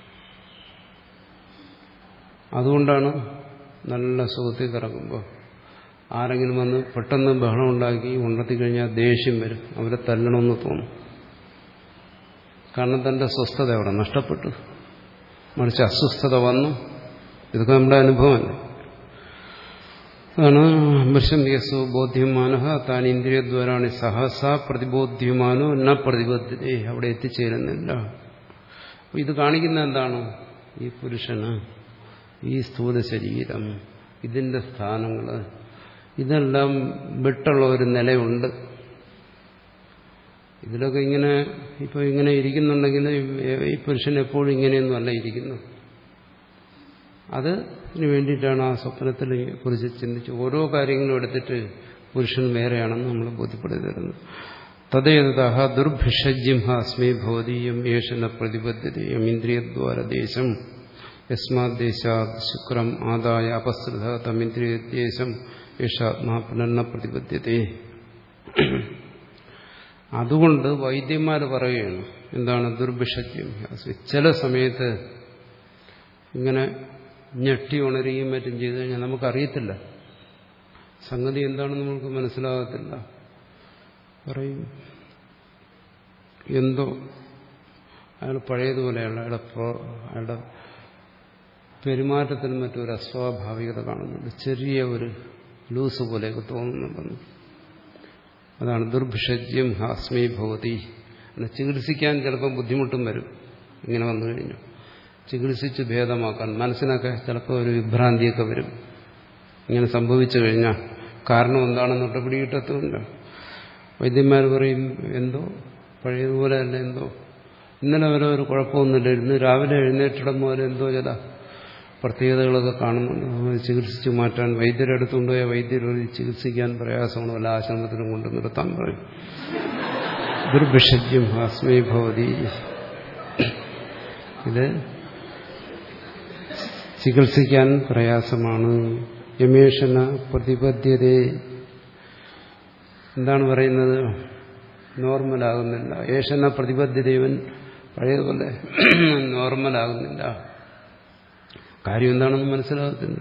അതുകൊണ്ടാണ് നല്ല സുഖത്തിൽ കിടക്കുമ്പോൾ ആരെങ്കിലും വന്ന് പെട്ടെന്ന് ബഹളം ഉണ്ടാക്കി ഉണർത്തി കഴിഞ്ഞാൽ ദേഷ്യം വരും, അവരെ തല്ലണമെന്ന് തോന്നും. കാരണം തന്റെ സ്വസ്ഥത അവിടെ നഷ്ടപ്പെട്ടു. മറിച്ച് അസ്വസ്ഥത വന്നു. ഇതൊക്കെ നമ്മുടെ അനുഭവമല്ല. അതാണ് വൃഷംയസോ ബോധ്യമാനഃ താൻ ഇന്ദ്രിയദ്വാരാണ് സഹസ പ്രതിബോധ്യമാനോ ന പ്രതിബദ്ധതേ, അവിടെ എത്തിച്ചേരുന്നില്ല. ഇത് കാണിക്കുന്ന എന്താണ്? ഈ പുരുഷന് ഈ സ്ഥൂല ശരീരം, ഇതിന്റെ സ്ഥാനങ്ങൾ, ഇതെല്ലാം വിട്ടുള്ള ഒരു നിലയുണ്ട്. ഇതിലൊക്കെ ഇങ്ങനെ ഇപ്പൊ ഇങ്ങനെ ഇരിക്കുന്നുണ്ടെങ്കിൽ ഈ പുരുഷൻ എപ്പോഴും ഇങ്ങനെയൊന്നുമല്ല ഇരിക്കുന്നു. അതിന് വേണ്ടിയിട്ടാണ് ആ സ്വപ്നത്തിനെ കുറിച്ച് ചിന്തിച്ച് ഓരോ കാര്യങ്ങളും എടുത്തിട്ട് പുരുഷൻ വേറെയാണെന്ന് നമ്മൾ ബോധ്യപ്പെടുത്തി തരുന്നത്. തദ്ദേതഹ ദുർഭിഷജ്യം ഹാസ്മേ ഭവതീയം യേശന പ്രതിബദ്ധതയും ഇന്ദ്രിയദ്വാരദേശം യസ്മാദേശാത് ശുക്രം ആദായ അപസൃത തമിന്ദ്രിയദേശം യേശാത്മാ പുനർന പ്രതിബദ്ധതേ. അതുകൊണ്ട് വൈദ്യന്മാർ പറയുകയാണ് എന്താണ് ദുർഭിഷജ്യം. ചില സമയത്ത് ഇങ്ങനെ ഞെട്ടി ഉണരുകയും മറ്റും ചെയ്തു കഴിഞ്ഞാൽ നമുക്കറിയത്തില്ല, സംഗതി എന്താണെന്ന് നമുക്ക് മനസ്സിലാകത്തില്ല. പറയും എന്തോ അയാൾ പഴയതുപോലെയുള്ള അയാളുടെ അയാളുടെ പെരുമാറ്റത്തിൽ മറ്റൊരു അസ്വാഭാവികത കാണുന്നുണ്ട്, ചെറിയ ഒരു ലൂസ് പോലെയൊക്കെ തോന്നുന്നുണ്ടെന്ന്. അതാണ് ദുർഭിഷജ്യം ഹാസ്മി ഭവതി. ചികിത്സിക്കാൻ ചിലപ്പോൾ ബുദ്ധിമുട്ടും വരും. ഇങ്ങനെ വന്നു കഴിഞ്ഞു ചികിത്സിച്ച് ഭേദമാക്കാൻ മനസ്സിനൊക്കെ ചിലപ്പോൾ ഒരു വിഭ്രാന്തിയൊക്കെ വരും. ഇങ്ങനെ സംഭവിച്ചു കഴിഞ്ഞാൽ കാരണം എന്താണെന്നൊട്ട് പിടികിട്ടത്തുമില്ല. വൈദ്യന്മാർ പറയും എന്തോ പഴയതുപോലെ അല്ല, എന്തോ ഇന്നലെ വരെ ഒരു കുഴപ്പമൊന്നുമില്ല, ഇന്ന് രാവിലെ എഴുന്നേറ്റിടം പോലെ എന്തോ ചില പ്രത്യേകതകളൊക്കെ കാണുന്നുണ്ട്. ചികിത്സിച്ച് മാറ്റാൻ വൈദ്യരെ അടുത്തുകൊണ്ടുപോയ വൈദ്യർ ചികിത്സിക്കാൻ പ്രയാസമാണ്, വല്ല ആശ്രമത്തിനും കൊണ്ട് നിർത്താൻ പറയും. ദുർഭിഷജ്യം ഹാസ്മി ഭവതി. ഇത് ചികിത്സിക്കാൻ പ്രയാസമാണ്. യമേഷന പ്രതിബദ്ധതേ. എന്താണ് പറയുന്നത്? നോർമലാകുന്നില്ല. ഏഷന പ്രതിബദ്ധതയവൻ പഴയതുപോലെ നോർമലാകുന്നില്ല. കാര്യം എന്താണെന്ന് മനസ്സിലാകത്തില്ല.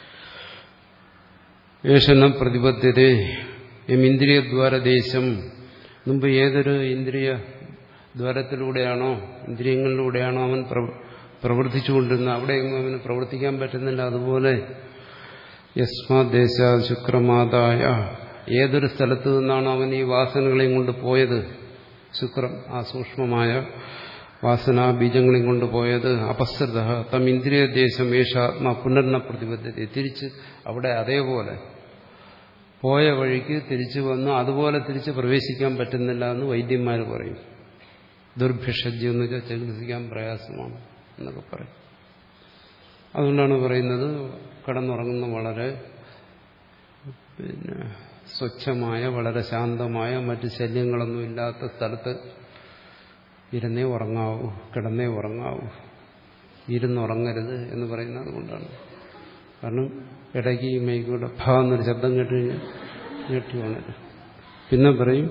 ഏഷന പ്രതിബദ്ധതേ എം ഇന്ദ്രിയദ്വാരദേശം. മുമ്പ് ഏതൊരു ഇന്ദ്രിയ ദ്വാരത്തിലൂടെയാണോ ഇന്ദ്രിയങ്ങളിലൂടെയാണോ അവൻ പ്രവർത്തിച്ചുകൊണ്ടിരുന്നത്, അവിടെയൊന്നും അവന് പ്രവർത്തിക്കാൻ പറ്റുന്നില്ല. അതുപോലെ യസ്മാദേശ ശുക്രമാതായ, ഏതൊരു സ്ഥലത്തു നിന്നാണോ അവൻ ഈ വാസനകളെയും കൊണ്ട് പോയത്, ശുക്രം ആ സൂക്ഷ്മമായ വാസനാ ബീജങ്ങളെയും കൊണ്ട് പോയത്, അപസൃത തം ഇന്ദ്രിയദേശം യേശാത്മാ പുനർന പ്രതിബദ്ധത. തിരിച്ച് അവിടെ അതേപോലെ പോയ വഴിക്ക് തിരിച്ചു വന്നു അതുപോലെ തിരിച്ച് പ്രവേശിക്കാൻ പറ്റുന്നില്ല എന്ന് വൈദ്യന്മാർ പറയും. ദുർഭിഷജ്യം എന്ന് വെച്ചാൽ ചികിത്സിക്കാൻ പ്രയാസമാണ് എന്നൊക്കെ പറയും. അതുകൊണ്ടാണ് പറയുന്നത് കിടന്നുറങ്ങുന്ന വളരെ പിന്നെ സ്വച്ഛമായ വളരെ ശാന്തമായ മറ്റ് ശല്യങ്ങളൊന്നും ഇല്ലാത്ത സ്ഥലത്ത് ഇരുന്നേ ഉറങ്ങാവൂ, കിടന്നേ ഉറങ്ങാവൂ, ഇരുന്നുറങ്ങരുത് എന്ന് പറയുന്നത് കൊണ്ടാണ്. കാരണം ഇടയ്ക്ക് ഈ മൈക്കൂടെ ഭാ എന്നൊരു ശബ്ദം കേട്ട് കഴിഞ്ഞാൽ ഞെട്ടി ഉണരും. പിന്നെ പറയും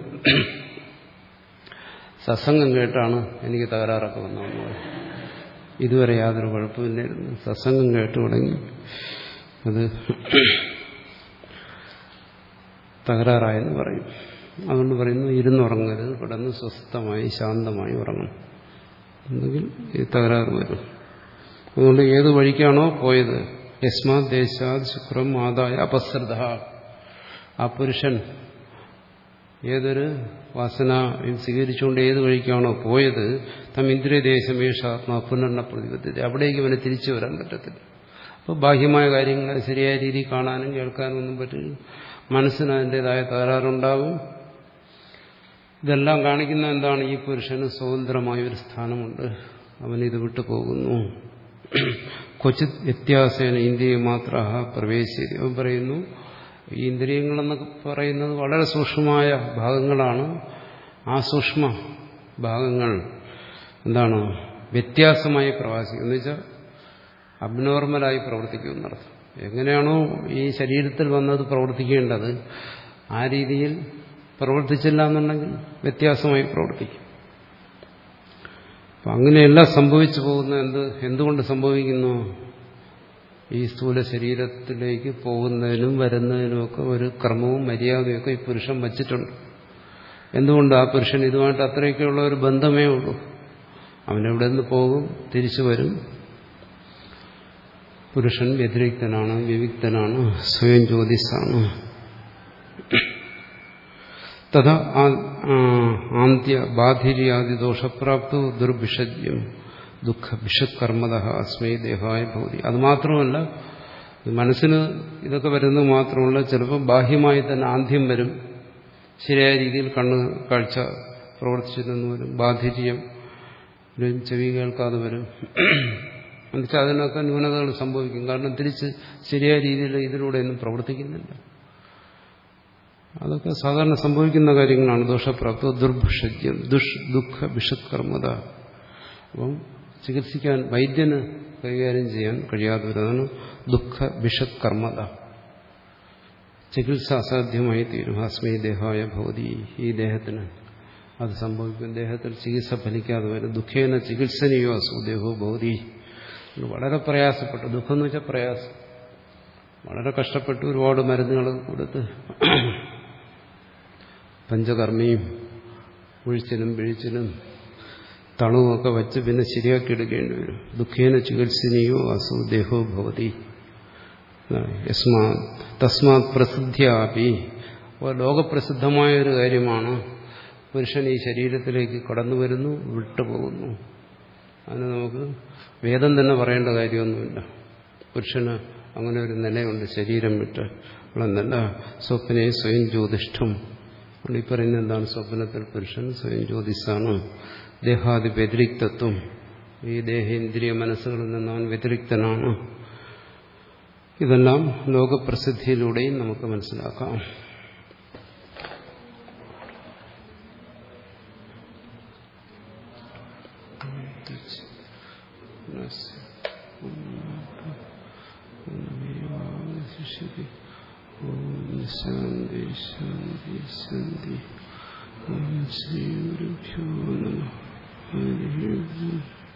സത്സംഗം കേട്ടാണ് എനിക്ക് തകരാറൊക്കെ വന്നതെന്ന് പറയും. ഇതുവരെ യാതൊരു കുഴപ്പമില്ലായിരുന്നു, സത്സംഗം കേട്ട് തുടങ്ങി അത് തകരാറായെന്ന് പറയും. അതുകൊണ്ട് പറയുന്നു ഇരുന്നുറങ്ങരുത്, കിടന്ന് സ്വസ്ഥമായി ശാന്തമായി ഉറങ്ങണം, എന്നെങ്കിൽ ഈ തകരാറ് വരും. അതുകൊണ്ട് ഏത് വഴിക്കാണോ പോയത്, യസ്മാത് ദേശാത് ശുക്രം ആദായ അപസൃത, ആ പുരുഷൻ ഏതൊരു വാസന സ്വീകരിച്ചുകൊണ്ട് ഏത് വഴിക്കാണോ പോയത്, തം ഇന്ദ്രിയദേശമേഷാത്മാ പുനർന പ്രതിബദ്ധത, അവിടേക്ക് അവനെ തിരിച്ചു വരാൻ പറ്റത്തില്ല. അപ്പോൾ ബാഹ്യമായ കാര്യങ്ങളെ ശരിയായ രീതിയിൽ കാണാനും കേൾക്കാനും ഒന്നും പറ്റില്ല. മനസ്സിന് അതിൻ്റെതായ തകരാറുണ്ടാകും. ഇതെല്ലാം കാണിക്കുന്ന എന്താണ്? ഈ പുരുഷന് സ്വതന്ത്രമായൊരു സ്ഥാനമുണ്ട്, അവനിത് വിട്ടു പോകുന്നു. ക്വചിത് വ്യത്യാസേന ഇന്ദ്രിയ മാത്ര പ്രവേശിച്ചത്. അവൻ പറയുന്നു ഈ ഇന്ദ്രിയങ്ങളെന്നൊക്കെ പറയുന്നത് വളരെ സൂക്ഷ്മമായ ഭാഗങ്ങളാണ്. ആ സൂക്ഷ്മ ഭാഗങ്ങൾ എന്താണ്? വ്യത്യാസമായി പ്രവാസിക്കും എന്ന് വെച്ചാൽ അബ്നോർമലായി പ്രവർത്തിക്കുമെന്നർത്ഥം. എങ്ങനെയാണോ ഈ ശരീരത്തിൽ വന്നത് പ്രവർത്തിക്കേണ്ടത് ആ രീതിയിൽ പ്രവർത്തിച്ചില്ല എന്നുണ്ടെങ്കിൽ വ്യത്യാസമായി പ്രവർത്തിക്കും. അപ്പം അങ്ങനെയെല്ലാം സംഭവിച്ചു പോകുന്ന എന്ത് എന്തുകൊണ്ട് സംഭവിക്കുന്നു? ഈ സ്ഥൂല ശരീരത്തിലേക്ക് പോകുന്നതിനും വരുന്നതിനുമൊക്കെ ഒരു ക്രമവും മര്യാദയൊക്കെ ഈ പുരുഷൻ വച്ചിട്ടുണ്ട്. എന്തുകൊണ്ട്? ആ പുരുഷൻ ഇതുമായിട്ട് അത്രയൊക്കെയുള്ള ഒരു ബന്ധമേ ഉള്ളൂ. അവനെവിടെ നിന്ന് പോകും, തിരിച്ചു വരും. പുരുഷൻ വ്യതിരിക്തനാണ്, വിവിക്തനാണ്, സ്വയം ജ്യോതിസാണ്. തഥാ ആന്ത്യ ബാധിര്യാദി ദോഷപ്രാപ്തോ ദുർഭിഷജ്യം ദുഃഖ വിഷക്കർമ്മത അസ്മൈ ദേഹായ ഭവതി. അതുമാത്രമല്ല, മനസ്സിന് ഇതൊക്കെ വരുന്നത് മാത്രമല്ല, ചിലപ്പോൾ ബാഹ്യമായി തന്നെ ആന്ത്യം വരും. ശരിയായ രീതിയിൽ കണ്ണ് കാഴ്ച പ്രവർത്തിച്ചിരുന്നു വരും, ബാധിര്യം ചെവി കേൾക്കാതെ വരും. എന്നുവെച്ചാൽ അതിനൊക്കെ ന്യൂനതകൾ സംഭവിക്കും. കാരണം തിരിച്ച് ശരിയായ രീതിയിൽ ഇതിലൂടെയൊന്നും പ്രവർത്തിക്കുന്നില്ല. അതൊക്കെ സാധാരണ സംഭവിക്കുന്ന കാര്യങ്ങളാണ്. ദോഷപ്രാപ്ത ദുർഭിഷജ്യം ദുഷ് ദുഃഖ വിഷക്കർമ്മത. അപ്പം ചികിത്സിക്കാൻ വൈദ്യന് കൈകാര്യം ചെയ്യാൻ കഴിയാത്തവരാണ് ദുഃഖ വിഷക്കർമ്മത. ചികിത്സ അസാധ്യമായി തീരും. അസ്മൈ ദേഹായ ഭവതി. ഈ ദേഹത്തിന് അത് സംഭവിക്കും. ദേഹത്തിൽ ചികിത്സ ഫലിക്കാതെ വരും. ദുഃഖേന ചികിത്സനീയോ അസു ദേഹോ ഭവതി. വളരെ പ്രയാസപ്പെട്ടു. ദുഃഖം എന്ന് വെച്ചാൽ പ്രയാസം. വളരെ കഷ്ടപ്പെട്ടു ഒരുപാട് മരുന്നുകൾ കൊടുത്ത് പഞ്ചകർമ്മയും ഒഴിച്ചിലും പിഴിച്ചിലും തണുവൊക്കെ വച്ച് പിന്നെ ശരിയാക്കി എടുക്കേണ്ടി വരും. ദുഃഖേന ചികിത്സനീയോ അസു ദേഹോ ഭവതി. തസ്മാത് പ്രസിദ്ധ്യാപി. അപ്പോൾ ലോകപ്രസിദ്ധമായ ഒരു കാര്യമാണ്, പുരുഷൻ ഈ ശരീരത്തിലേക്ക് കടന്നു വരുന്നു, വിട്ടുപോകുന്നു. അതിന് നമുക്ക് വേദം തന്നെ പറയേണ്ട കാര്യമൊന്നുമില്ല. പുരുഷന് അങ്ങനെ ഒരു നിലയുണ്ട്, ശരീരം വിട്ട് ഉള്ളതല്ല. സ്വപ്നെ സ്വയം ജ്യോതിഷ്ഠം. ഈ പറയുന്നത് എന്താണ്? സ്വപ്നത്തിൽ പുരുഷൻ സ്വയം ജ്യോതിസാണ്. ദേഹാദി വ്യതിരിക്തത്വം. ഈ ദേഹേന്ദ്രിയ മനസ്സുകളിൽ നിന്ന് അവൻ വ്യതിരിക്തനാണ്. ഇതെല്ലാം ലോകപ്രസിദ്ധിയിലൂടെയും നമുക്ക് മനസ്സിലാക്കാം. ശാന്തി ശാന്തി ശാന്തി. ശ്രീ ഗുരുഭ്യോ നമഃ.